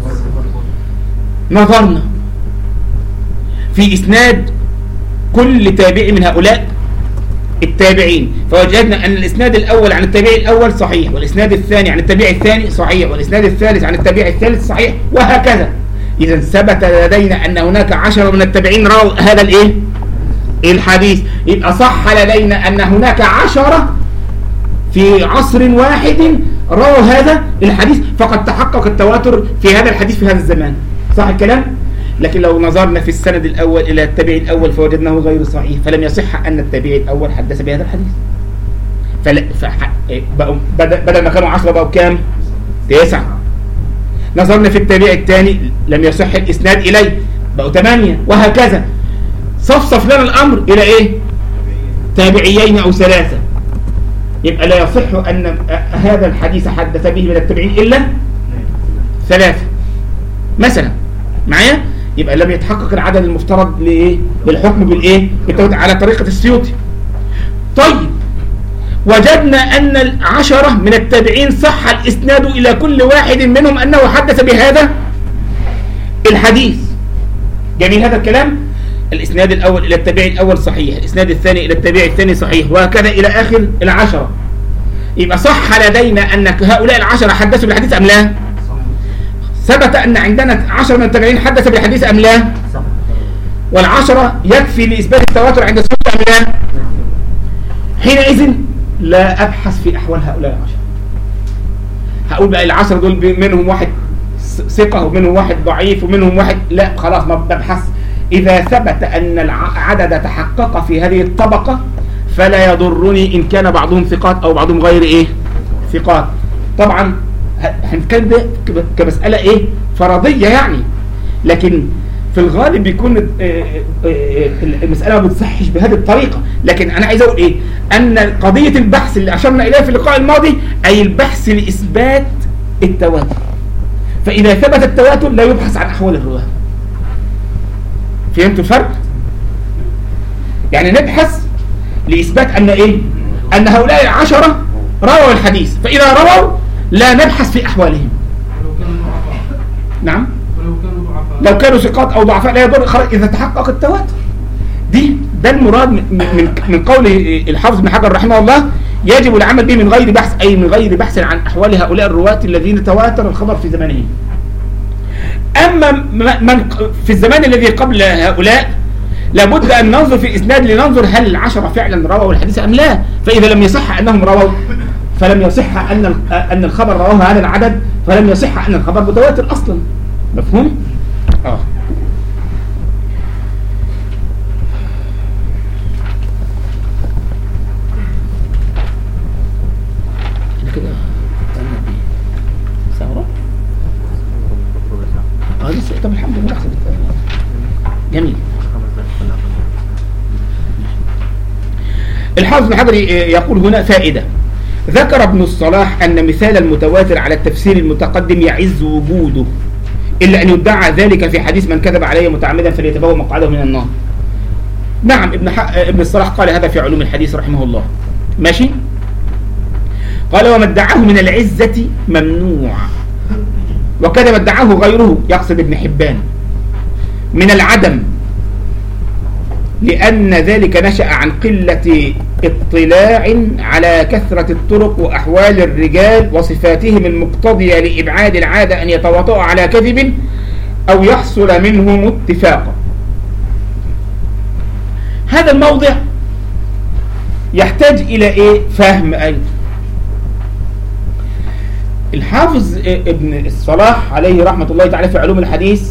نظرنا في إسناد كل تابع من هؤلاء التابعين، فوجدنا أن الإسناد الأول عن التابعي الأول صحيح، والإسناد الثاني عن التابعي الثاني صحيح، والإسناد الثالث عن التابعي الثالث صحيح، وهكذا. إذا ثبت لدينا أن هناك عشرة من التابعين رووا هذا الإيه؟ الحديث. يبقى صح لدينا أن هناك عشرة في عصر واحد رووا هذا الحديث، فقد تحقق التواتر في هذا الحديث في هذا الزمان. صح الكلام؟ لكن لو نظرنا في السند الأول إلى التابعي الأول فوجدناه غير صحيح، فلم يصح أن التابعي الأول حدث بهذا الحديث. فل... فح... بقوا... بدل ما كانوا عشرة بقوا كام؟ تسعة. نظرنا في التابعي الثاني لم يصح الإسناد إليه، بقوا ثمانية، وهكذا. صفصف لنا الأمر إلى إيه؟ تابعيين أو ثلاثة. يبقى لا يصح أن هذا الحديث حدث به من التابعين إلا ثلاثة مثلا. معايا؟ يبقى لم يتحقق العدد المفترض لإيه؟ للحكم بالإيه؟ على طريقة السيوطي. طيب، وجدنا أن العشرة من التابعين صح الإسناد إلى كل واحد منهم أنه حدث بهذا الحديث. جميل هذا الكلام؟ الإسناد الأول إلى التابعي الأول صحيح، الإسناد الثاني إلى التابعي الثاني صحيح، وهكذا إلى آخر العشرة. يبقى صح لدينا أن هؤلاء العشرة حدثوا بالحديث أم لا؟ ثبت أن عندنا عشرة من التابعين حدث بالحديث أم لا؟ والعشرة يكفي لإثبات التواتر عند السنة أم لا؟ حينئذ لا أبحث في أحوال هؤلاء العشرة. هقول بقى العشرة دول منهم واحد ثقة ومنهم واحد ضعيف ومنهم واحد لا، خلاص ما ببحث. إذا ثبت أن العدد تحقق في هذه الطبقة فلا يضرني إن كان بعضهم ثقات أو بعضهم غير إيه؟ ثقات. طبعا هنتكلم ده كمسألة إيه؟ فرضية يعني، لكن في الغالب بيكون المسألة ما بتصحش بهذه الطريقة. لكن أنا عايز أقول إيه؟ أن قضية البحث اللي أشرنا إليها في اللقاء الماضي أي البحث لإثبات التواتر. فإذا ثبت التواتر لا يبحث عن أحوال الرواة. فهمتوا الفرق؟ يعني نبحث لإثبات أن إيه؟ أن هؤلاء العشرة رووا الحديث، فإذا رووا لا نبحث في أحوالهم. نعم؟ لو كانوا ثقات أو ضعفاء لا يضر إذا تحقق التواتر. دي ده المراد من من, من قول الحافظ ابن حجر رحمه الله: يجب العمل به من غير بحث، أي من غير بحث عن أحوال هؤلاء الرواة الذين تواتر الخبر في زمانهم. أما من في الزمان الذي قبل هؤلاء لابد أن ننظر في الإسناد لننظر هل العشرة فعلا رووا الحديث أم لا. فإذا لم يصح أنهم رووا فلم يصح أن أن الخبر رواه هذا العدد، فلم يصح أن الخبر متواتر أصلا. مفهوم؟ آه. كده سهرة؟ اه لسه. طب الحمد لله احسن. جميل. الحافظ ابن حجر يقول هنا فائدة: ذكر ابن الصلاح أن مثال المتواتر على التفسير المتقدم يعز وجوده، إلا أن يدعى ذلك في حديث من كذب علي متعمدا فليتبوأ مقعده من النار. نعم، ابن ابن الصلاح قال هذا في علوم الحديث رحمه الله. ماشي؟ قال: وما ادعاه من العزة ممنوع، وكذا ما ادعاه غيره، يقصد ابن حبان، من العدم، لأن ذلك نشأ عن قلة اطلاع على كثرة الطرق وأحوال الرجال وصفاتهم المقتضية لإبعاد العادة أن يتواطؤوا على كذب أو يحصل منهم اتفاقا. هذا الموضع يحتاج إلى إيه؟ فهم أيضا. الحافظ ابن الصلاح عليه رحمة الله تعالى في علوم الحديث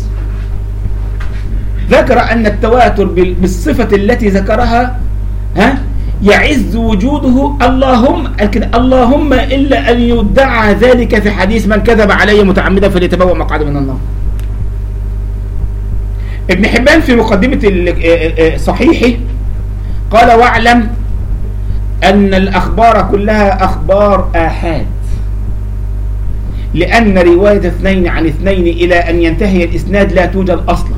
ذكر أن التواتر بالصفة التي ذكرها ها يعز وجوده، اللهم اللهم إلا أن يدعى ذلك في حديث من كذب علي متعمدا فليتبوأ مقعده من النار. ابن حبان في مقدمة صحيحه قال: واعلم أن الأخبار كلها أخبار آحاد، لأن رواية اثنين عن اثنين إلى أن ينتهي الإسناد لا توجد أصلا.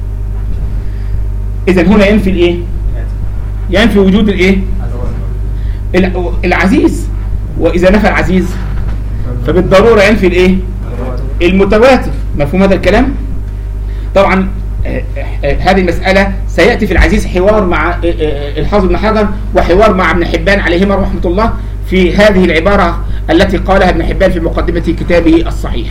إذن هنا ينفي الإيه؟ ينفي وجود الإيه؟ العزيز. وإذا نفى العزيز فبالضرورة ينفي الإيه؟ المتواتر. مفهوم هذا الكلام؟ طبعا هذه المسألة سيأتي في العزيز حوار مع الحافظ ابن حجر وحوار مع ابن حبان عليهما رحمة الله في هذه العبارة التي قالها ابن حبان في مقدمة كتابه الصحيح.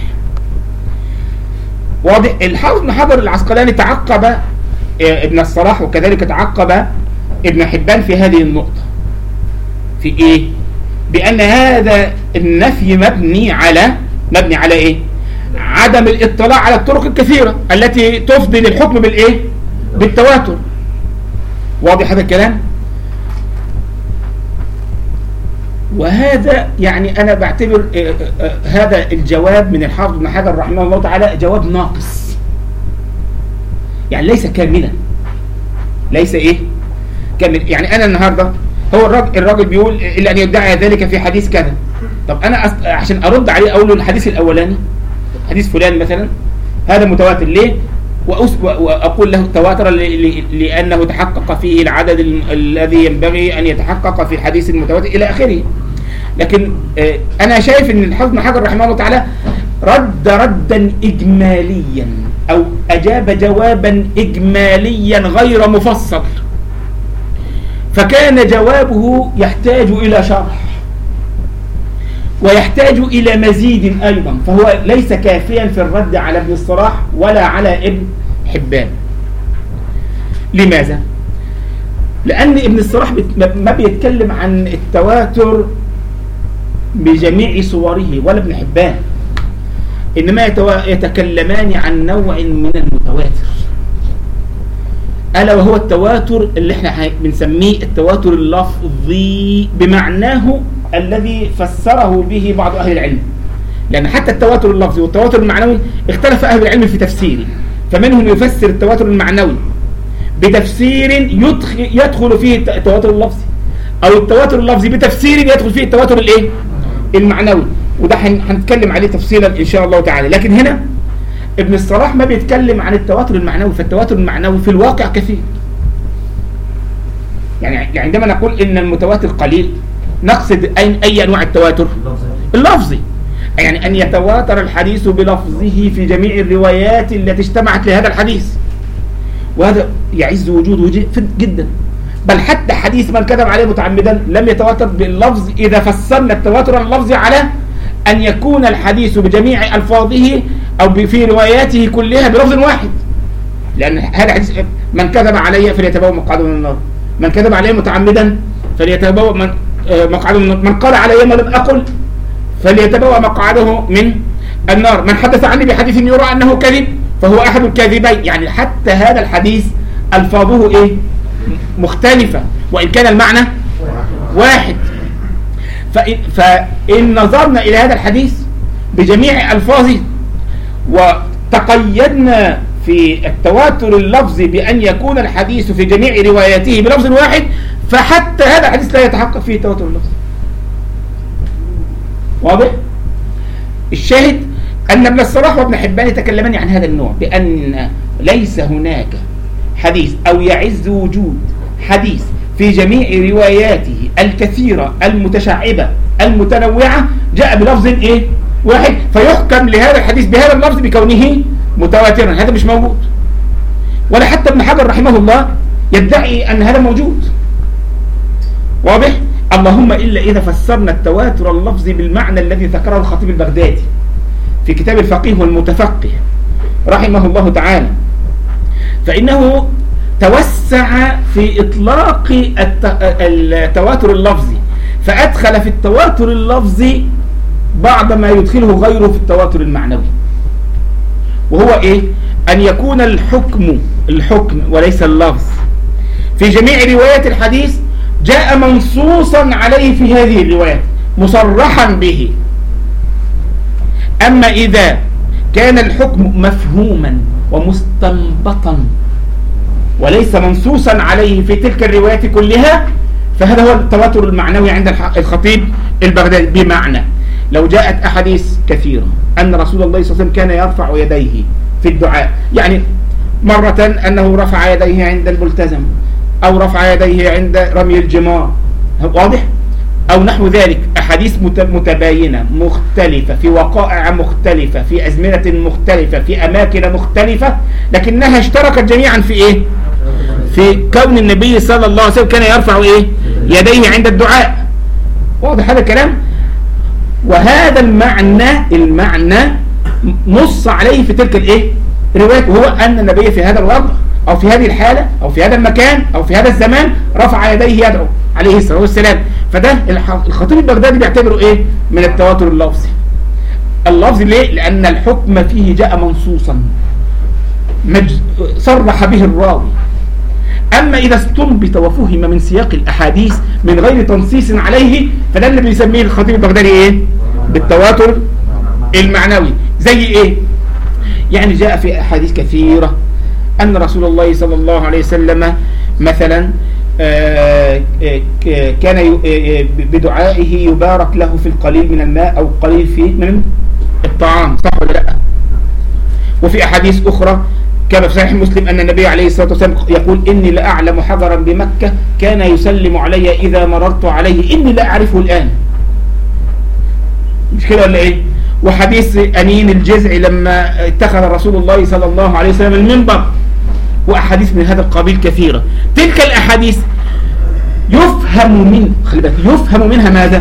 واضح. الحافظ ابن حجر العسقلاني تعقب ابن الصلاح وكذلك تعقب ابن حبان في هذه النقطة، في ايه؟ بأن هذا النفي مبني على مبني على ايه؟ عدم الاطلاع على الطرق الكثيرة التي تفضي للحكم بالايه؟ بالتواتر. واضح هذا الكلام؟ وهذا يعني انا بعتبر هذا الجواب من الحافظ ابن حجر رحمه الله تعالى جواب ناقص، يعني ليس كاملا، ليس ايه؟ كامل. يعني انا النهارده هو الراجل الراجل بيقول الا ان يدعي ذلك في حديث كذا، طب انا أص... عشان ارد عليه اقول له الحديث الاولاني حديث فلان مثلا هذا متواتر ليه؟ وأس... واقول له تواتر ل... ل... لانه تحقق فيه العدد ال... الذي ينبغي ان يتحقق في الحديث المتواتر الى اخره. لكن آه انا شايف ان الحافظ ابن حجر رحمه الله تعالى رد ردا اجماليا او اجاب جوابا اجماليا غير مفصل، فكان جوابه يحتاج إلى شرح ويحتاج إلى مزيد أيضا، فهو ليس كافيا في الرد على ابن الصلاح ولا على ابن حبان. لماذا؟ لأن ابن الصلاح ما بيتكلم عن التواتر بجميع صوره ولا ابن حبان، إنما يتكلمان عن نوع من المتواتر ألا وهو التواتر اللي احنا بنسميه التواتر اللفظي بمعناه الذي فسره به بعض أهل العلم، لأن حتى التواتر اللفظي والتواتر المعنوي اختلف أهل العلم في تفسيره، فمنهم يفسر التواتر المعنوي بتفسير يدخل, يدخل فيه التواتر اللفظي، أو التواتر اللفظي بتفسير يدخل فيه التواتر الايه؟ المعنوي، وده هنتكلم عليه تفصيلا إن شاء الله تعالى. لكن هنا ابن الصلاح ما بيتكلم عن التواتر المعنوي، فالتواتر المعنوي في الواقع كثير. يعني عندما نقول ان المتواتر قليل نقصد اي اي انواع التواتر؟ اللفظي، يعني ان يتواتر الحديث بلفظه في جميع الروايات التي اجتمعت لهذا الحديث، وهذا يعز وجوده جدا. بل حتى حديث من كذب عليه متعمدا لم يتواتر باللفظ إذا فسرنا التواتر اللفظي على أن يكون الحديث بجميع ألفاظه أو في رواياته كلها بلفظ واحد، لأن هذا حديث من كذب علي فليتبوأ مقعده من النار، من كذب علي متعمدا فليتبوأ من مقعده من النار، من قال علي ما لم أقل فليتبوأ مقعده من النار، من حدث عني بحديث يرى أنه كذب فهو أحد الكاذبين. يعني حتى هذا الحديث ألفاظه إيه؟ مختلفة وإن كان المعنى واحد. فإن, فإن نظرنا إلى هذا الحديث بجميع ألفاظه وتقيدنا في التواتر اللفظي بأن يكون الحديث في جميع رواياته بلفظ واحد، فحتى هذا الحديث لا يتحقق فيه التواتر اللفظي. واضح؟ الشاهد أن ابن الصلاح وابن حبان يتكلمان عن هذا النوع بأن ليس هناك حديث أو يعز وجود حديث في جميع رواياته الكثيرة المتشعبة المتنوعة جاء بلفظ إيه؟ واحد فيحكم لهذا الحديث بهذا اللفظ بكونه متواترا. هذا مش موجود، ولا حتى ابن حجر رحمه الله يدعي أن هذا موجود. واضح؟ اللهم إلا إذا فسرنا التواتر اللفظي بالمعنى الذي ذكره الخطيب البغدادي في كتاب الفقيه والمتفقه رحمه الله تعالى، فإنه توسع في إطلاق التواتر اللفظي، فأدخل في التواتر اللفظي بعض ما يدخله غيره في التواتر المعنوي، وهو إيه؟ أن يكون الحكم الحكم وليس اللفظ في جميع روايات الحديث جاء منصوصا عليه في هذه الروايات مصرحا به. أما إذا كان الحكم مفهوما ومستنبطا وليس منصوصا عليه في تلك الروايات كلها فهذا هو التواتر المعنوي عند الخطيب البغدادي. بمعنى لو جاءت أحاديث كثيرة أن رسول الله صلى الله عليه وسلم كان يرفع يديه في الدعاء، يعني مرة أنه رفع يديه عند الملتزم أو رفع يديه عند رمي الجمار، واضح؟ أو نحو ذلك، أحاديث متباينة مختلفة في وقائع مختلفة في أزمنة مختلفة في أماكن مختلفة، لكنها اشتركت جميعا في إيه؟ في كون النبي صلى الله عليه وسلم كان يرفع إيه؟ يديه عند الدعاء. واضح هذا الكلام؟ وهذا المعنى المعنى نص عليه في تلك الإيه؟ رواية، وهو أن النبي في هذا الوضع أو في هذه الحالة أو في هذا المكان أو في هذا الزمان رفع يديه يدعو عليه الصلاة والسلام. فده الخطيب البغدادي بيعتبره إيه؟ من التواتر اللفظي. اللفظي ليه؟ لأن الحكم فيه جاء منصوصا مج... صرح به الراوي. أما إذا استنبط وفهم من سياق الأحاديث من غير تنصيص عليه، فده اللي بيسميه الخطيب البغدادي إيه؟ بالتواتر المعنوي. زي إيه؟ يعني جاء في أحاديث كثيرة أن رسول الله صلى الله عليه وسلم مثلا كان بدعائه يبارك له في القليل من الماء أو قليل فيه من الطعام، صح ولا لا؟ وفي أحاديث أخرى كما في صحيح مسلم أن النبي عليه الصلاة والسلام يقول: إني لأعلم حجرا بمكة كان يسلم علي إذا مررت عليه إني لا أعرفه الآن. مش كده ولا إيه؟ وحديث أنين الجزع لما اتخذ رسول الله صلى الله عليه وسلم المنبر، وأحاديث من هذا القبيل كثيرة. تلك الأحاديث يفهم من خلي بالك يفهم منها ماذا؟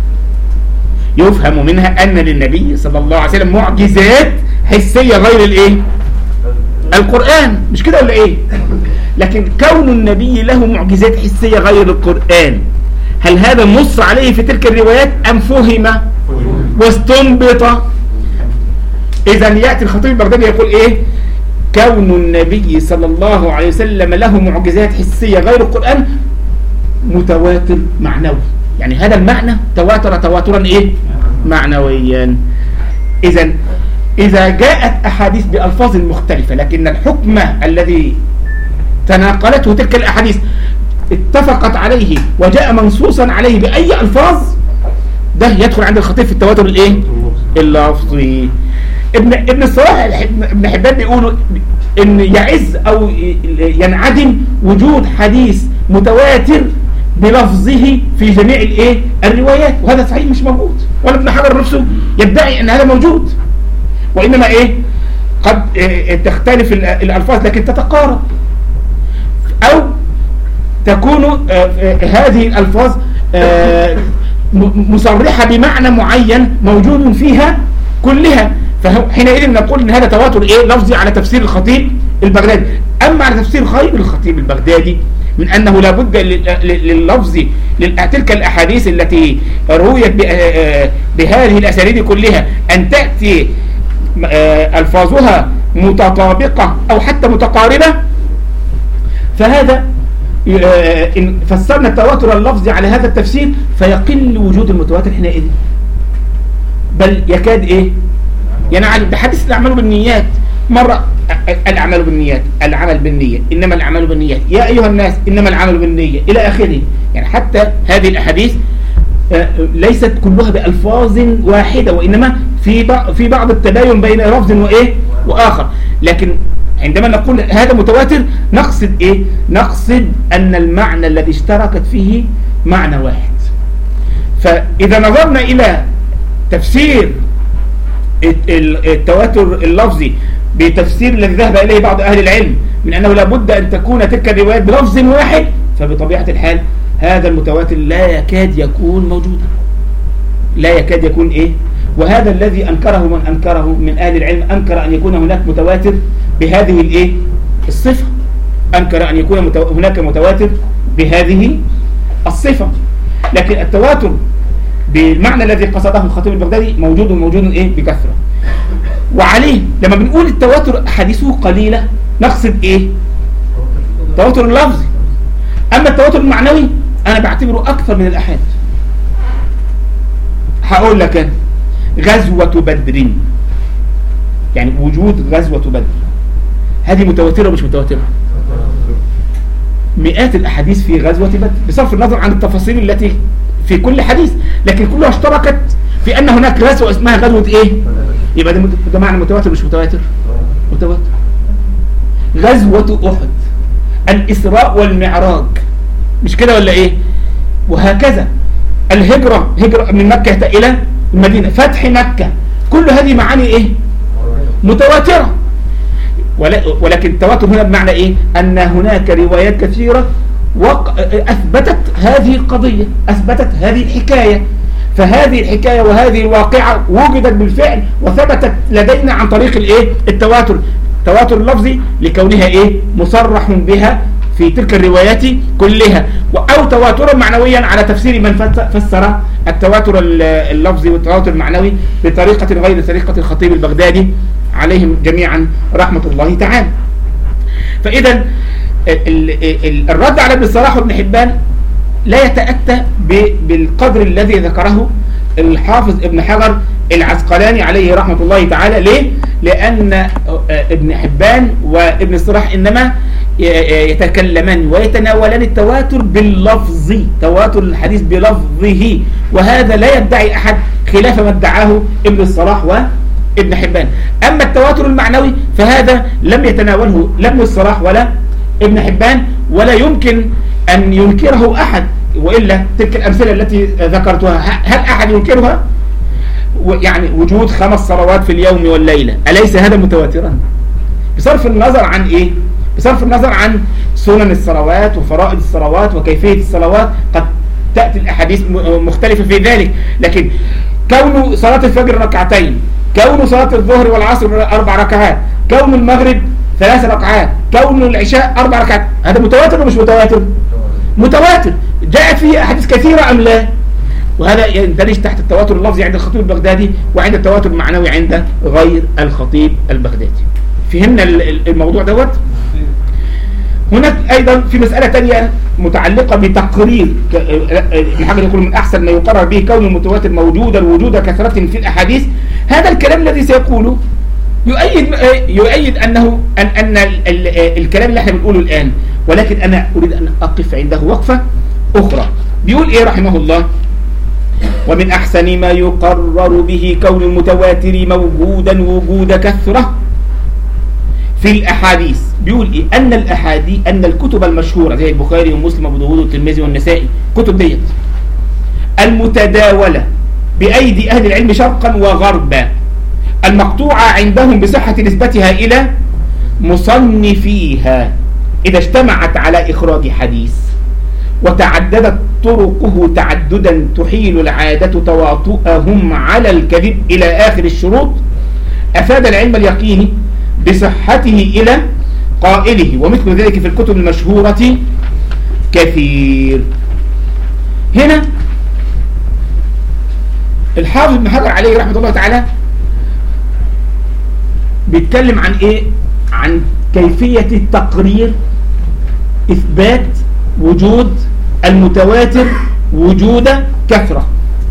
يفهم منها أن للنبي صلى الله عليه وسلم معجزات حسية غير الإيه؟ القرآن، مش كده ولا إيه؟ لكن كون النبي له معجزات حسية غير القرآن، هل هذا نص عليه في تلك الروايات أم فهم واستنبط؟ إذا يأتي الخطيب البغدادي يقول إيه؟ كون النبي صلى الله عليه وسلم له معجزات حسية غير القرآن متواتر معنوي، يعني هذا المعنى تواتر تواترا إيه؟ معنويا. إذا إذا جاءت أحاديث بألفاظ مختلفة لكن الحكم الذي تناقلته تلك الأحاديث اتفقت عليه وجاء منصوصا عليه بأي ألفاظ، ده يدخل عند الخطيب في التواتر الإيه؟ اللفظي. ابن ابن الصلاح ابن حبان بيقولوا ان يعز او ينعدم وجود حديث متواتر بلفظه في جميع الايه الروايات، وهذا صحيح مش موجود، ولا ابن حجر نفسه يدعي ان هذا موجود، وانما ايه قد إيه تختلف الالفاظ لكن تتقارب، او تكون آه هذه الالفاظ آه مصرحة بمعنى معين موجود فيها كلها، فحينئذ نقول ان هذا تواتر ايه لفظي على تفسير الخطيب البغدادي. اما على تفسير غير الخطيب البغدادي من انه لابد لللفظ لتلك الاحاديث التي رويت بهذه الاسانيد كلها ان تاتي الفاظها متطابقه او حتى متقاربه، فهذا ان فسرنا التواتر اللفظي على هذا التفسير فيقل وجود المتواتر حينئذ، بل يكاد ايه ينعدم. ده حديث الاعمال بالنيات، مره الاعمال بالنيات، العمل بالنيه، انما الاعمال بالنيات، يا ايها الناس انما العمل بالنيه الى اخره. يعني حتى هذه الاحاديث ليست كلها بالفاظ واحده، وانما في في بعض التباين بين لفظ وايه واخر. لكن عندما نقول هذا متواتر نقصد ايه؟ نقصد ان المعنى الذي اشتركت فيه معنى واحد. فاذا نظرنا الى تفسير التواتر اللفظي بتفسير الذي ذهب اليه بعض اهل العلم من انه لابد ان تكون تلك الروايات بلفظ واحد، فبطبيعه الحال هذا المتواتر لا يكاد يكون موجودا، لا يكاد يكون ايه. وهذا الذي انكره من انكره من اهل العلم، انكر ان يكون هناك متواتر بهذه الايه الصفه، انكر ان يكون متو... هناك متواتر بهذه الصفه. لكن التواتر بالمعنى الذي قصده الخطيب البغدادي موجود موجود ايه بكثره. وعليه لما بنقول التواتر احاديثه قليله نقصد ايه؟ التواتر اللفظي. اما التواتر المعنوي انا بعتبره اكثر من الاحاد. هقول لك أنا غزوه بدر، يعني وجود غزوه بدر هذه متواتره مش متواتره؟ مئات الاحاديث في غزوه بدر بصرف النظر عن التفاصيل التي في كل حديث، لكن كلها اشتركت في ان هناك غزوه اسمها غزوه ايه؟ يبقى ده معنى متواتر مش متواتر؟ متواتر. غزوه احد، الاسراء والمعراج، مش كده ولا ايه؟ وهكذا الهجرة، هجرة من مكة إلى المدينة، فتح مكة، كل هذه معاني إيه؟ متواترة. ولكن التواتر هنا بمعنى إيه؟ أن هناك روايات كثيرة أثبتت هذه القضية، أثبتت هذه الحكاية، فهذه الحكاية وهذه الواقعة وجدت بالفعل وثبتت لدينا عن طريق الإيه؟ التواتر، التواتر اللفظي لكونها إيه؟ مصرح بها في تلك الروايات كلها، أو تواترا معنويا على تفسير من فسر التواتر اللفظي والتواتر المعنوي بطريقة غير طريقة الخطيب البغدادي عليهم جميعا رحمة الله تعالى. فإذا الرد على ابن الصلاح وابن حبان لا يتأتى بالقدر الذي ذكره الحافظ ابن حجر العسقلاني عليه رحمة الله تعالى. ليه؟ لأن ابن حبان وابن الصلاح إنما يتكلمان ويتناولان التواتر باللفظ، تواتر الحديث بلفظه، وهذا لا يدعي أحد خلاف ما ادعاه ابن الصلاح وابن حبان. أما التواتر المعنوي فهذا لم يتناوله لا ابن الصلاح ولا ابن حبان، ولا يمكن أن ينكره أحد، وإلا تلك الأمثلة التي ذكرتها هل أحد ينكرها؟ يعني وجود خمس صلوات في اليوم والليلة، أليس هذا متواترا؟ بصرف النظر عن إيه؟ بصرف النظر عن سنن الصلوات وفرائض الصلوات وكيفية الصلوات، قد تأتي الأحاديث مختلفة في ذلك، لكن كون صلاة الفجر ركعتين، كون صلاة الظهر والعصر أربع ركعات، كون المغرب ثلاث ركعات، كون العشاء أربع ركعات، هذا متواتر ولا مش متواتر؟ متواتر. جاءت فيه أحاديث كثيرة أم لا؟ وهذا يندرج تحت التواتر اللفظي عند الخطيب البغدادي، وعند التواتر المعنوي عند غير الخطيب البغدادي. فهمنا الموضوع دوت؟ هناك أيضا في مسألة تانية متعلقة بتقرير ابن حجر يقول من أحسن ما يقرر به كون المتواتر موجودا وجود كثرة في الأحاديث. هذا الكلام الذي سيقوله يؤيد يؤيد أنه أن أن الكلام اللي احنا بنقوله الآن، ولكن أنا أريد أن أقف عنده وقفة أخرى. بيقول إيه رحمه الله؟ ومن أحسن ما يقرر به كون المتواتر موجودا وجود كثرة في الأحاديث. بيقول إيه؟ أن الأحاديث أن الكتب المشهورة زي البخاري ومسلم وابو داود والترمذي والنسائي، كتب ديت المتداولة بأيدي أهل العلم شرقا وغربا، المقطوعة عندهم بصحة نسبتها إلى مصنفيها، إذا اجتمعت على إخراج حديث وتعددت طرقه تعددا تحيل العادة تواطؤهم على الكذب إلى آخر الشروط، أفاد العلم اليقيني بصحته إلى قائله، ومثل ذلك في الكتب المشهورة كثير. هنا الحافظ ابن حجر عليه رحمة الله تعالى بيتكلم عن إيه؟ عن كيفية التقرير إثبات وجود المتواتر وجود كثرة.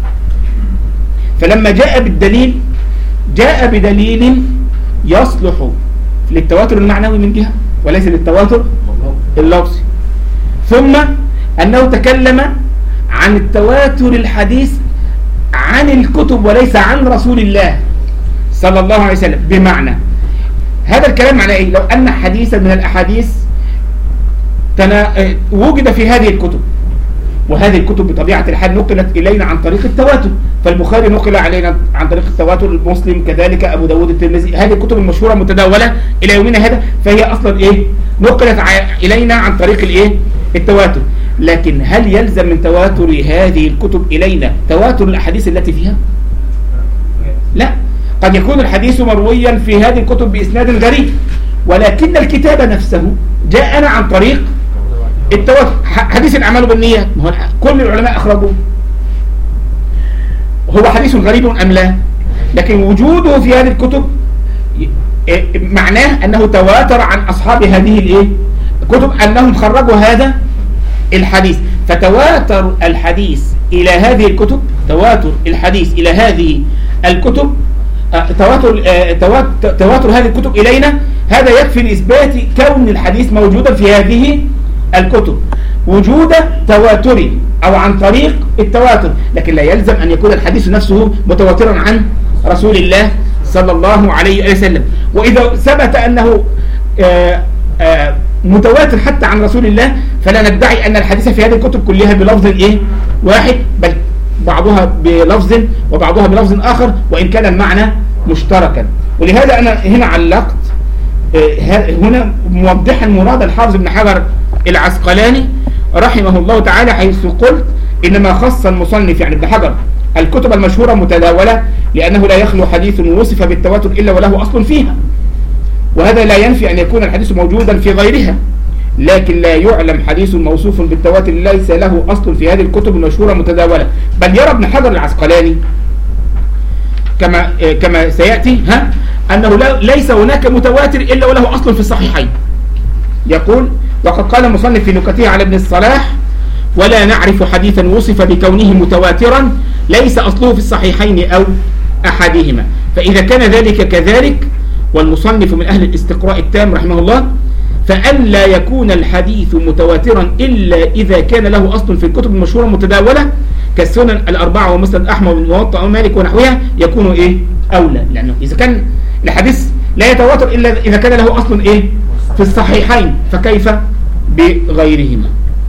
فلما جاء بالدليل جاء بدليل يصلح للتواتر المعنوي من جهة وليس للتواتر اللفظي، ثم أنه تكلم عن التواتر الحديث عن الكتب وليس عن رسول الله صلى الله عليه وسلم. بمعنى هذا الكلام معناه إيه؟ لو أن حديثا من الأحاديث تنا... وجد في هذه الكتب، وهذه الكتب بطبيعة الحال نقلت إلينا عن طريق التواتر، فالبخاري نقل علينا عن طريق التواتر، المسلم كذلك، أبو داود، الترمذي، هذه الكتب المشهورة متداولة إلى يومنا هذا، فهي أصلا إيه؟ نقلت إلينا عن طريق الإيه؟ التواتر. لكن هل يلزم من تواتر هذه الكتب إلينا تواتر الأحاديث التي فيها؟ لا، قد يكون الحديث مرويا في هذه الكتب بإسناد غريب، ولكن الكتاب نفسه جاءنا عن طريق التواتر. حديث الأعمال بالنيات كل العلماء أخرجوه، هو حديث غريب أم لا؟ لكن وجوده في هذه الكتب معناه أنه تواتر عن أصحاب هذه الإيه؟ الكتب أنهم خرجوا هذا الحديث، فتواتر الحديث إلى هذه الكتب، تواتر الحديث إلى هذه الكتب، تواتر تواتر هذه الكتب إلينا، هذا يكفي لإثبات كون الحديث موجودا في هذه الكتب وجود تواتر أو عن طريق التواتر. لكن لا يلزم أن يكون الحديث نفسه متواترا عن رسول الله صلى الله عليه وسلم. وإذا ثبت أنه آآ آآ متواتر حتى عن رسول الله، فلا ندعي أن الحديث في هذه الكتب كلها بلفظ إيه؟ واحد، بل بعضها بلفظ وبعضها بلفظ آخر وإن كان المعنى مشتركا. ولهذا أنا هنا علقت هنا موضحا مراد الحافظ ابن حجر العسقلاني رحمه الله تعالى، حيث قلت إنما خص المصنف يعني ابن حجر الكتب المشهورة متداولة لأنه لا يخلو حديث وصف بالتواتر إلا وله أصل فيها، وهذا لا ينفي أن يكون الحديث موجودا في غيرها، لكن لا يعلم حديث موصوف بالتواتر ليس له أصل في هذه الكتب المشهورة متداولة. بل يرى ابن حجر العسقلاني كما كما سيأتي ها أنه ليس هناك متواتر إلا وله أصل في الصحيحين. يقول: وقد قال المصنف في نكته على ابن الصلاح: ولا نعرف حديثا وصف بكونه متواترا ليس أصله في الصحيحين أو أحدهما. فإذا كان ذلك كذلك والمصنف من أهل الاستقراء التام رحمه الله، فأن لا يكون الحديث متواترا إلا إذا كان له أصل في الكتب المشهورة المتداولة كالسنن الأربعة ومسند أحمد وموطأ مالك ونحوها يكون إيه؟ أولى، لأنه إذا كان الحديث لا يتواتر إلا إذا كان له أصل إيه؟ في الصحيحين، فكيف بغيرهما؟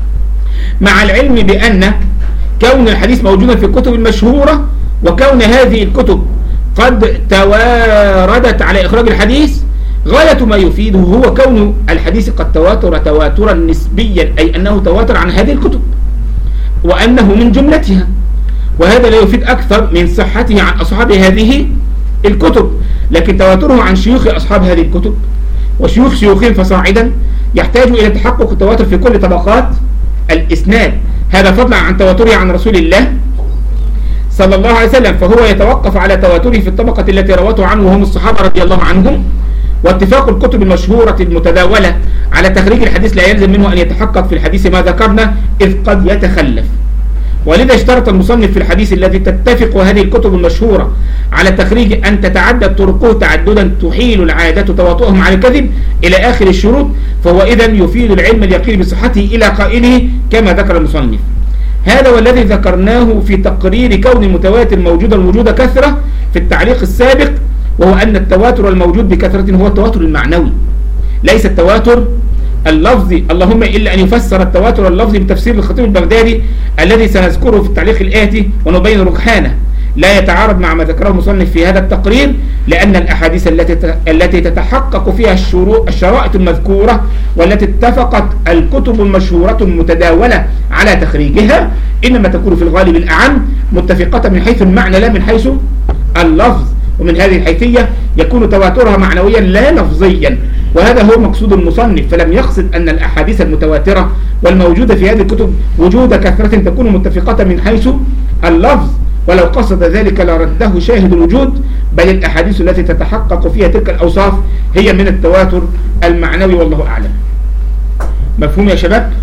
مع العلم بأن كون الحديث موجودا في الكتب المشهورة وكون هذه الكتب قد تواردت على إخراج الحديث، غاية ما يفيده هو كون الحديث قد تواتر تواترا نسبيا، أي أنه تواتر عن هذه الكتب وأنه من جملتها، وهذا لا يفيد أكثر من صحته عن أصحاب هذه الكتب، لكن تواتره عن شيوخ أصحاب هذه الكتب وشيوخ شيوخين فصاعدا يحتاج إلى تحقق التواتر في كل طبقات الإسناد، هذا فضلا عن تواتره عن رسول الله صلى الله عليه وسلم، فهو يتوقف على تواتره في الطبقة التي روته عنه وهم الصحابة رضي الله عنهم. واتفاق الكتب المشهورة المتداولة على تخريج الحديث لا يلزم منه أن يتحقق في الحديث ما ذكرنا، إذ قد يتخلف. ولذا اشترط المصنف في الحديث الذي تتفق هذه الكتب المشهورة على تخريج أن تتعدد طرقه تعددا تحيل العادة تواطؤهم على الكذب إلى آخر الشروط، فهو إذن يفيد العلم اليقين بصحته إلى قائله كما ذكر المصنف. هذا والذي ذكرناه في تقرير كون المتواتر موجودا وجود كثرة في التعليق السابق، وهو أن التواتر الموجود بكثرة هو التواتر المعنوي ليس التواتر اللفظي، اللهم إلا أن يفسر التواتر اللفظي بتفسير الخطيب البغدادي الذي سنذكره في التعليق الآتي ونبين رجحانه، لا يتعارض مع ما ذكره المصنف في هذا التقرير، لأن الأحاديث التي التي تتحقق فيها الشرائط المذكورة والتي اتفقت الكتب المشهورة المتداولة على تخريجها إنما تكون في الغالب الأعم متفقة من حيث المعنى لا من حيث اللفظ، ومن هذه الحيثية يكون تواترها معنويا لا لفظيا، وهذا هو مقصود المصنف، فلم يقصد أن الأحاديث المتواترة والموجودة في هذه الكتب وجود كثرة تكون متفقة من حيث اللفظ، ولو قصد ذلك لرده شاهد الوجود، بل الأحاديث التي تتحقق فيها تلك الأوصاف هي من التواتر المعنوي، والله أعلم. مفهوم يا شباب؟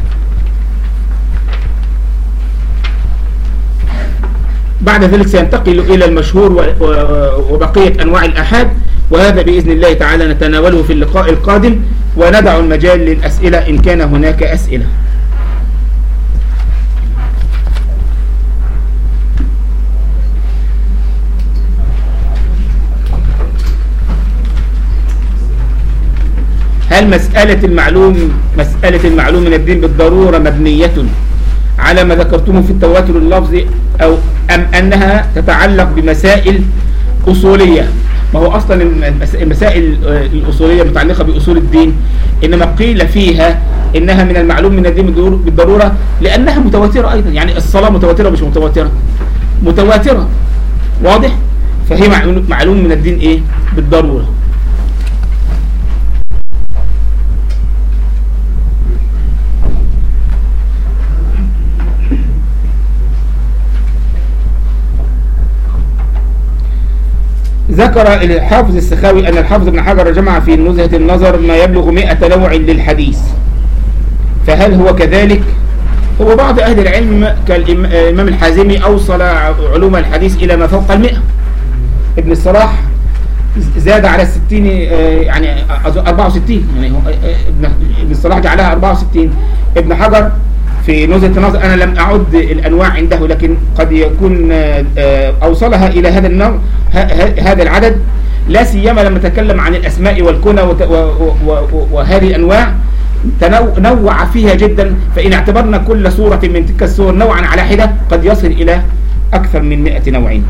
بعد ذلك سينتقل إلى المشهور وبقية أنواع الأحاد، وهذا بإذن الله تعالى نتناوله في اللقاء القادم، وندع المجال للأسئلة إن كان هناك أسئلة. هل مسألة المعلوم مسألة المعلوم من الدين بالضرورة مبنية على ما ذكرتمه في التواتر اللفظي، أو أم أنها تتعلق بمسائل أصولية؟ ما هو أصلا المسائل الأصولية متعلقة بأصول الدين، إنما قيل فيها إنها من المعلوم من الدين بالضرورة لأنها متواترة أيضا، يعني الصلاة متواترة مش متواترة؟ متواترة، واضح؟ فهي معلوم من الدين إيه؟ بالضرورة. ذكر الحافظ السخاوي أن الحافظ ابن حجر جمع في نزهة النظر ما يبلغ مئة نوع للحديث، فهل هو كذلك؟ هو بعض أهل العلم كالإمام الحازمي أوصل علوم الحديث إلى ما فوق المئة، ابن الصلاح زاد على الستين، يعني أربعة وستين، يعني ابن الصلاح جعلها أربعة وستين. ابن حجر في نزهة النظر أنا لم أعد الأنواع عنده، لكن قد يكون أوصلها إلى هذا النوع هذا العدد، لا سيما لما تكلم عن الأسماء والكنى وهذه الأنواع، نوع فيها جدا، فإن اعتبرنا كل سورة من تلك السور نوعا على حدة قد يصل إلى أكثر من مئة نوع.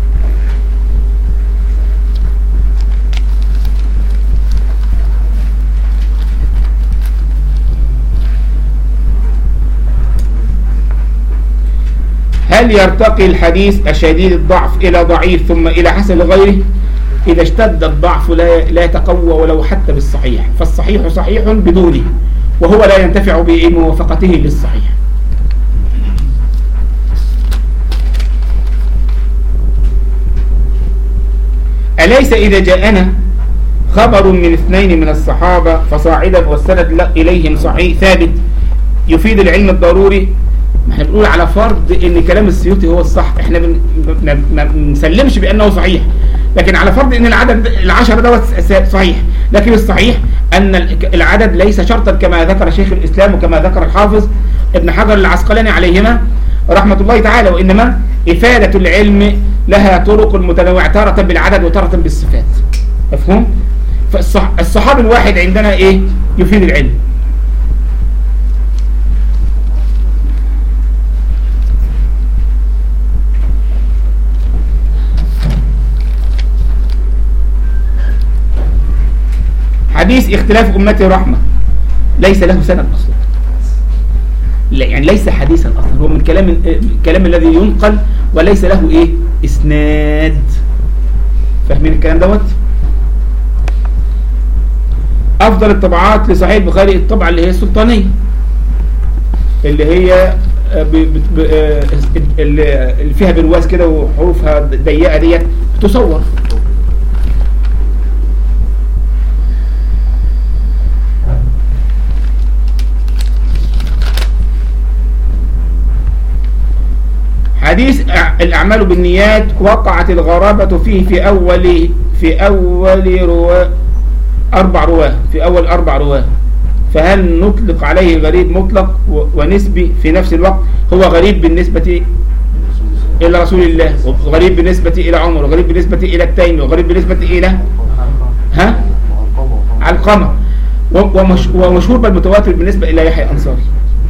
هل يرتقي الحديث الشديد الضعف إلى ضعيف ثم إلى حسن لغيره؟ إذا اشتد الضعف لا لا يتقوى ولو حتى بالصحيح، فالصحيح صحيح بدونه وهو لا ينتفع بموافقته للصحيح. أليس إذا جاءنا خبر من اثنين من الصحابة فصاعدا والسند إليهم صحيح ثابت يفيد العلم الضروري؟ ما احنا بنقول على فرض ان كلام السيوطي هو الصح، احنا ما بنسلمش بانه صحيح، لكن على فرض ان العدد العشرة دوت صحيح، لكن الصحيح ان العدد ليس شرطا كما ذكر شيخ الاسلام وكما ذكر الحافظ ابن حجر العسقلاني عليهما رحمة الله تعالى، وانما افادة العلم لها طرق متنوعة، تارة بالعدد وتارة بالصفات. مفهوم؟ فالصحابي الواحد عندنا ايه؟ يفيد العلم. حديث اختلاف أمتي رحمة ليس له سند أصلا، لا يعني ليس حديثا أصلا، هو من كلام الكلام الذي ينقل وليس له إيه؟ إسناد. فاهمين الكلام دوت؟ أفضل الطبعات لصحيح البخاري الطبعة اللي هي السلطانية، اللي هي اللي فيها برواز كده وحروفها ضيقة ديت بتصور. حديث الأعمال بالنيات وقعت الغرابة فيه في أول في أول رواه أربع رواه في أول أربع رواه، فهل نطلق عليه غريب مطلق ونسبي في نفس الوقت؟ هو غريب بالنسبة إلى رسول الله، وغريب بالنسبة إلى عمر، وغريب بالنسبة إلى التيمي، وغريب بالنسبة إلى ها علقمة، ومشهور بالمتواتر بالنسبة إلى يحيى الأنصاري.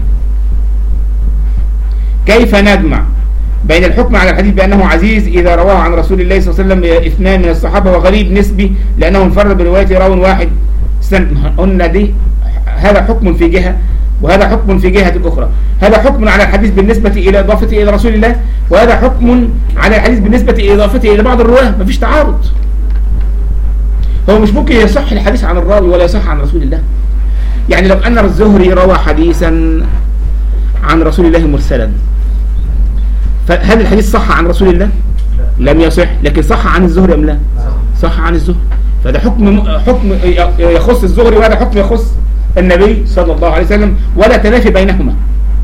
كيف نجمع بين الحكم على الحديث بأنه عزيز إذا رواه عن رسول الله صلى الله عليه وسلم اثنان من الصحابة، وغريب نسبي لأنه انفرد برواية راو واحد؟ قلنا دي هذا حكم في جهة وهذا حكم في جهة أخرى، هذا حكم على الحديث بالنسبة إلى إضافته إلى رسول الله، وهذا حكم على الحديث بالنسبة إلى إضافته إلى بعض الرواه. مفيش تعارض، هو مش ممكن يصح الحديث عن الراوي ولا يصح عن رسول الله. يعني لو أن الزهري روى حديثا عن رسول الله مرسلا، فهل الحديث صح عن رسول الله؟ لم يصح، لكن صح عن الزهري أم لا؟ صح عن الزهري، فده حكم حكم يخص الزهري وهذا حكم يخص النبي صلى الله عليه وسلم، ولا تنافي بينهما.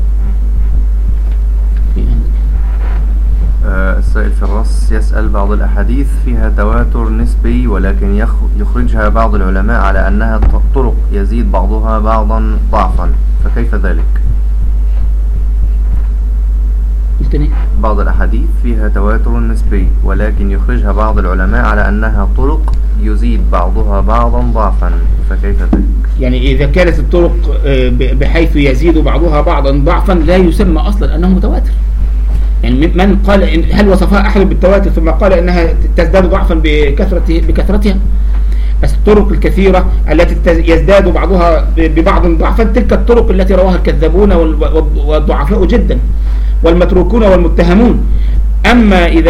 السائل في الرص يسأل: بعض الأحاديث فيها تواتر نسبي ولكن يخرجها بعض العلماء على أنها طرق يزيد بعضها بعضا ضعفا، فكيف ذلك؟ بعض الأحاديث فيها تواتر نسبي ولكن يخرجها بعض العلماء على أنها طرق يزيد بعضها بعضا ضعفا، فكيف ذلك؟ يعني إذا كانت الطرق بحيث يزيد بعضها بعضا ضعفا لا يسمى أصلا أنه متواتر. يعني من قال إن هل وصفها أحد بالتواتر ثم قال أنها تزداد ضعفا بكثرته بكثرتها؟ الطرق الكثيرة التي يزداد بعضها ببعض ضعفا تلك الطرق التي رواها الكذابون والضعفاء جدا والمتروكون والمتهمون. أما إذا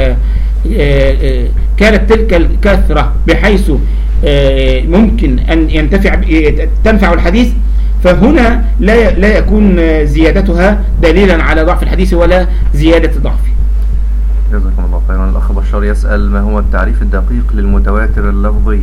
كانت تلك الكثرة بحيث ممكن أن ينتفع تنفع الحديث، فهنا لا لا يكون زيادتها دليلا على ضعف الحديث ولا زيادة ضعفه. جزاكم الله خيرا. الأخ بشار يسأل: ما هو التعريف الدقيق للمتواتر اللفظي؟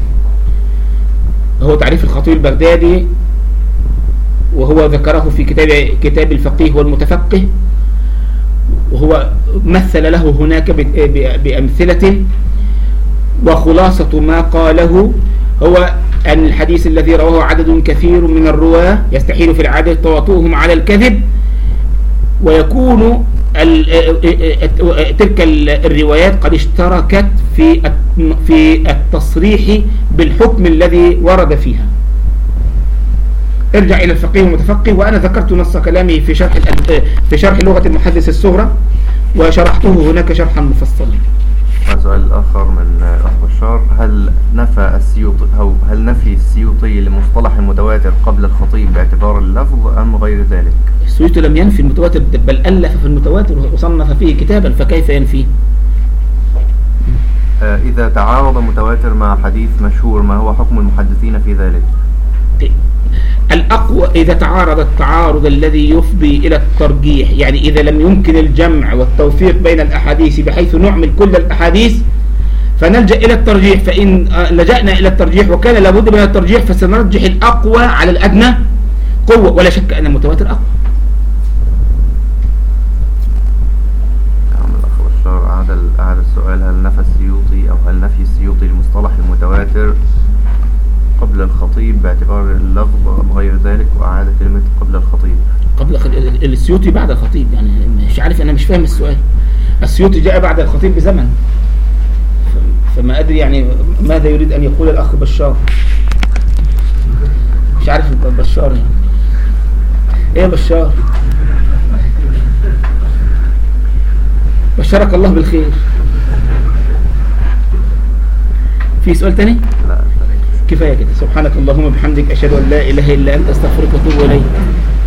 هو تعريف الخطيب البغدادي، وهو ذكره في كتاب كتاب الفقيه والمتفقه، وهو مثل له هناك بأمثلة، وخلاصة ما قاله هو أن الحديث الذي رواه عدد كثير من الرواة يستحيل في العادة تواطؤهم على الكذب، ويكون تلك الروايات قد اشتركت في في التصريح بالحكم الذي ورد فيها. ارجع إلى الفقيه والمتفقه. وأنا ذكرت نص كلامي في شرح في شرح لغة المحدث الصغرى، وشرحته هناك شرحا مفصلا. السؤال الآخر من أخ بشار: هل نفى السيوطي أو هل نفي السيوطي لمصطلح المتواتر قبل الخطيب باعتبار اللفظ أم غير ذلك؟ السيوطي لم ينفي المتواتر، بل ألف في المتواتر وصنف فيه كتابا، فكيف ينفيه؟ آه إذا تعارض متواتر مع حديث مشهور ما هو حكم المحدثين في ذلك؟ الأقوى إذا تعارض التعارض الذي يفضي إلى الترجيح، يعني إذا لم يمكن الجمع والتوفيق بين الأحاديث بحيث نعمل كل الأحاديث فنلجأ إلى الترجيح. فإن لجأنا إلى الترجيح وكان لابد من الترجيح فسنرجح الأقوى على الأدنى قوة، ولا شك أن المتواتر أقوى. نعم. الأخ بشار أعاد أعاد السؤال: هل نفى السيوطي أو هل نفي السيوطي لمصطلح المتواتر قبل الخطيب باعتبار اللفظ أم غير ذلك؟ وأعاد كلمة قبل الخطيب. قبل السيوطي بعد الخطيب، يعني مش عارف، أنا مش فاهم السؤال. السيوطي جاء بعد الخطيب بزمن، فما أدري يعني ماذا يريد أن يقول الأخ بشار. مش عارف بشار يعني إيه بشار؟ بشرك الله بالخير. في سؤال تاني؟ لا، كفاية كده. سبحانك اللهم وبحمدك، أشهد أن لا إله إلا أنت، أستغفرك وأتوب إليك.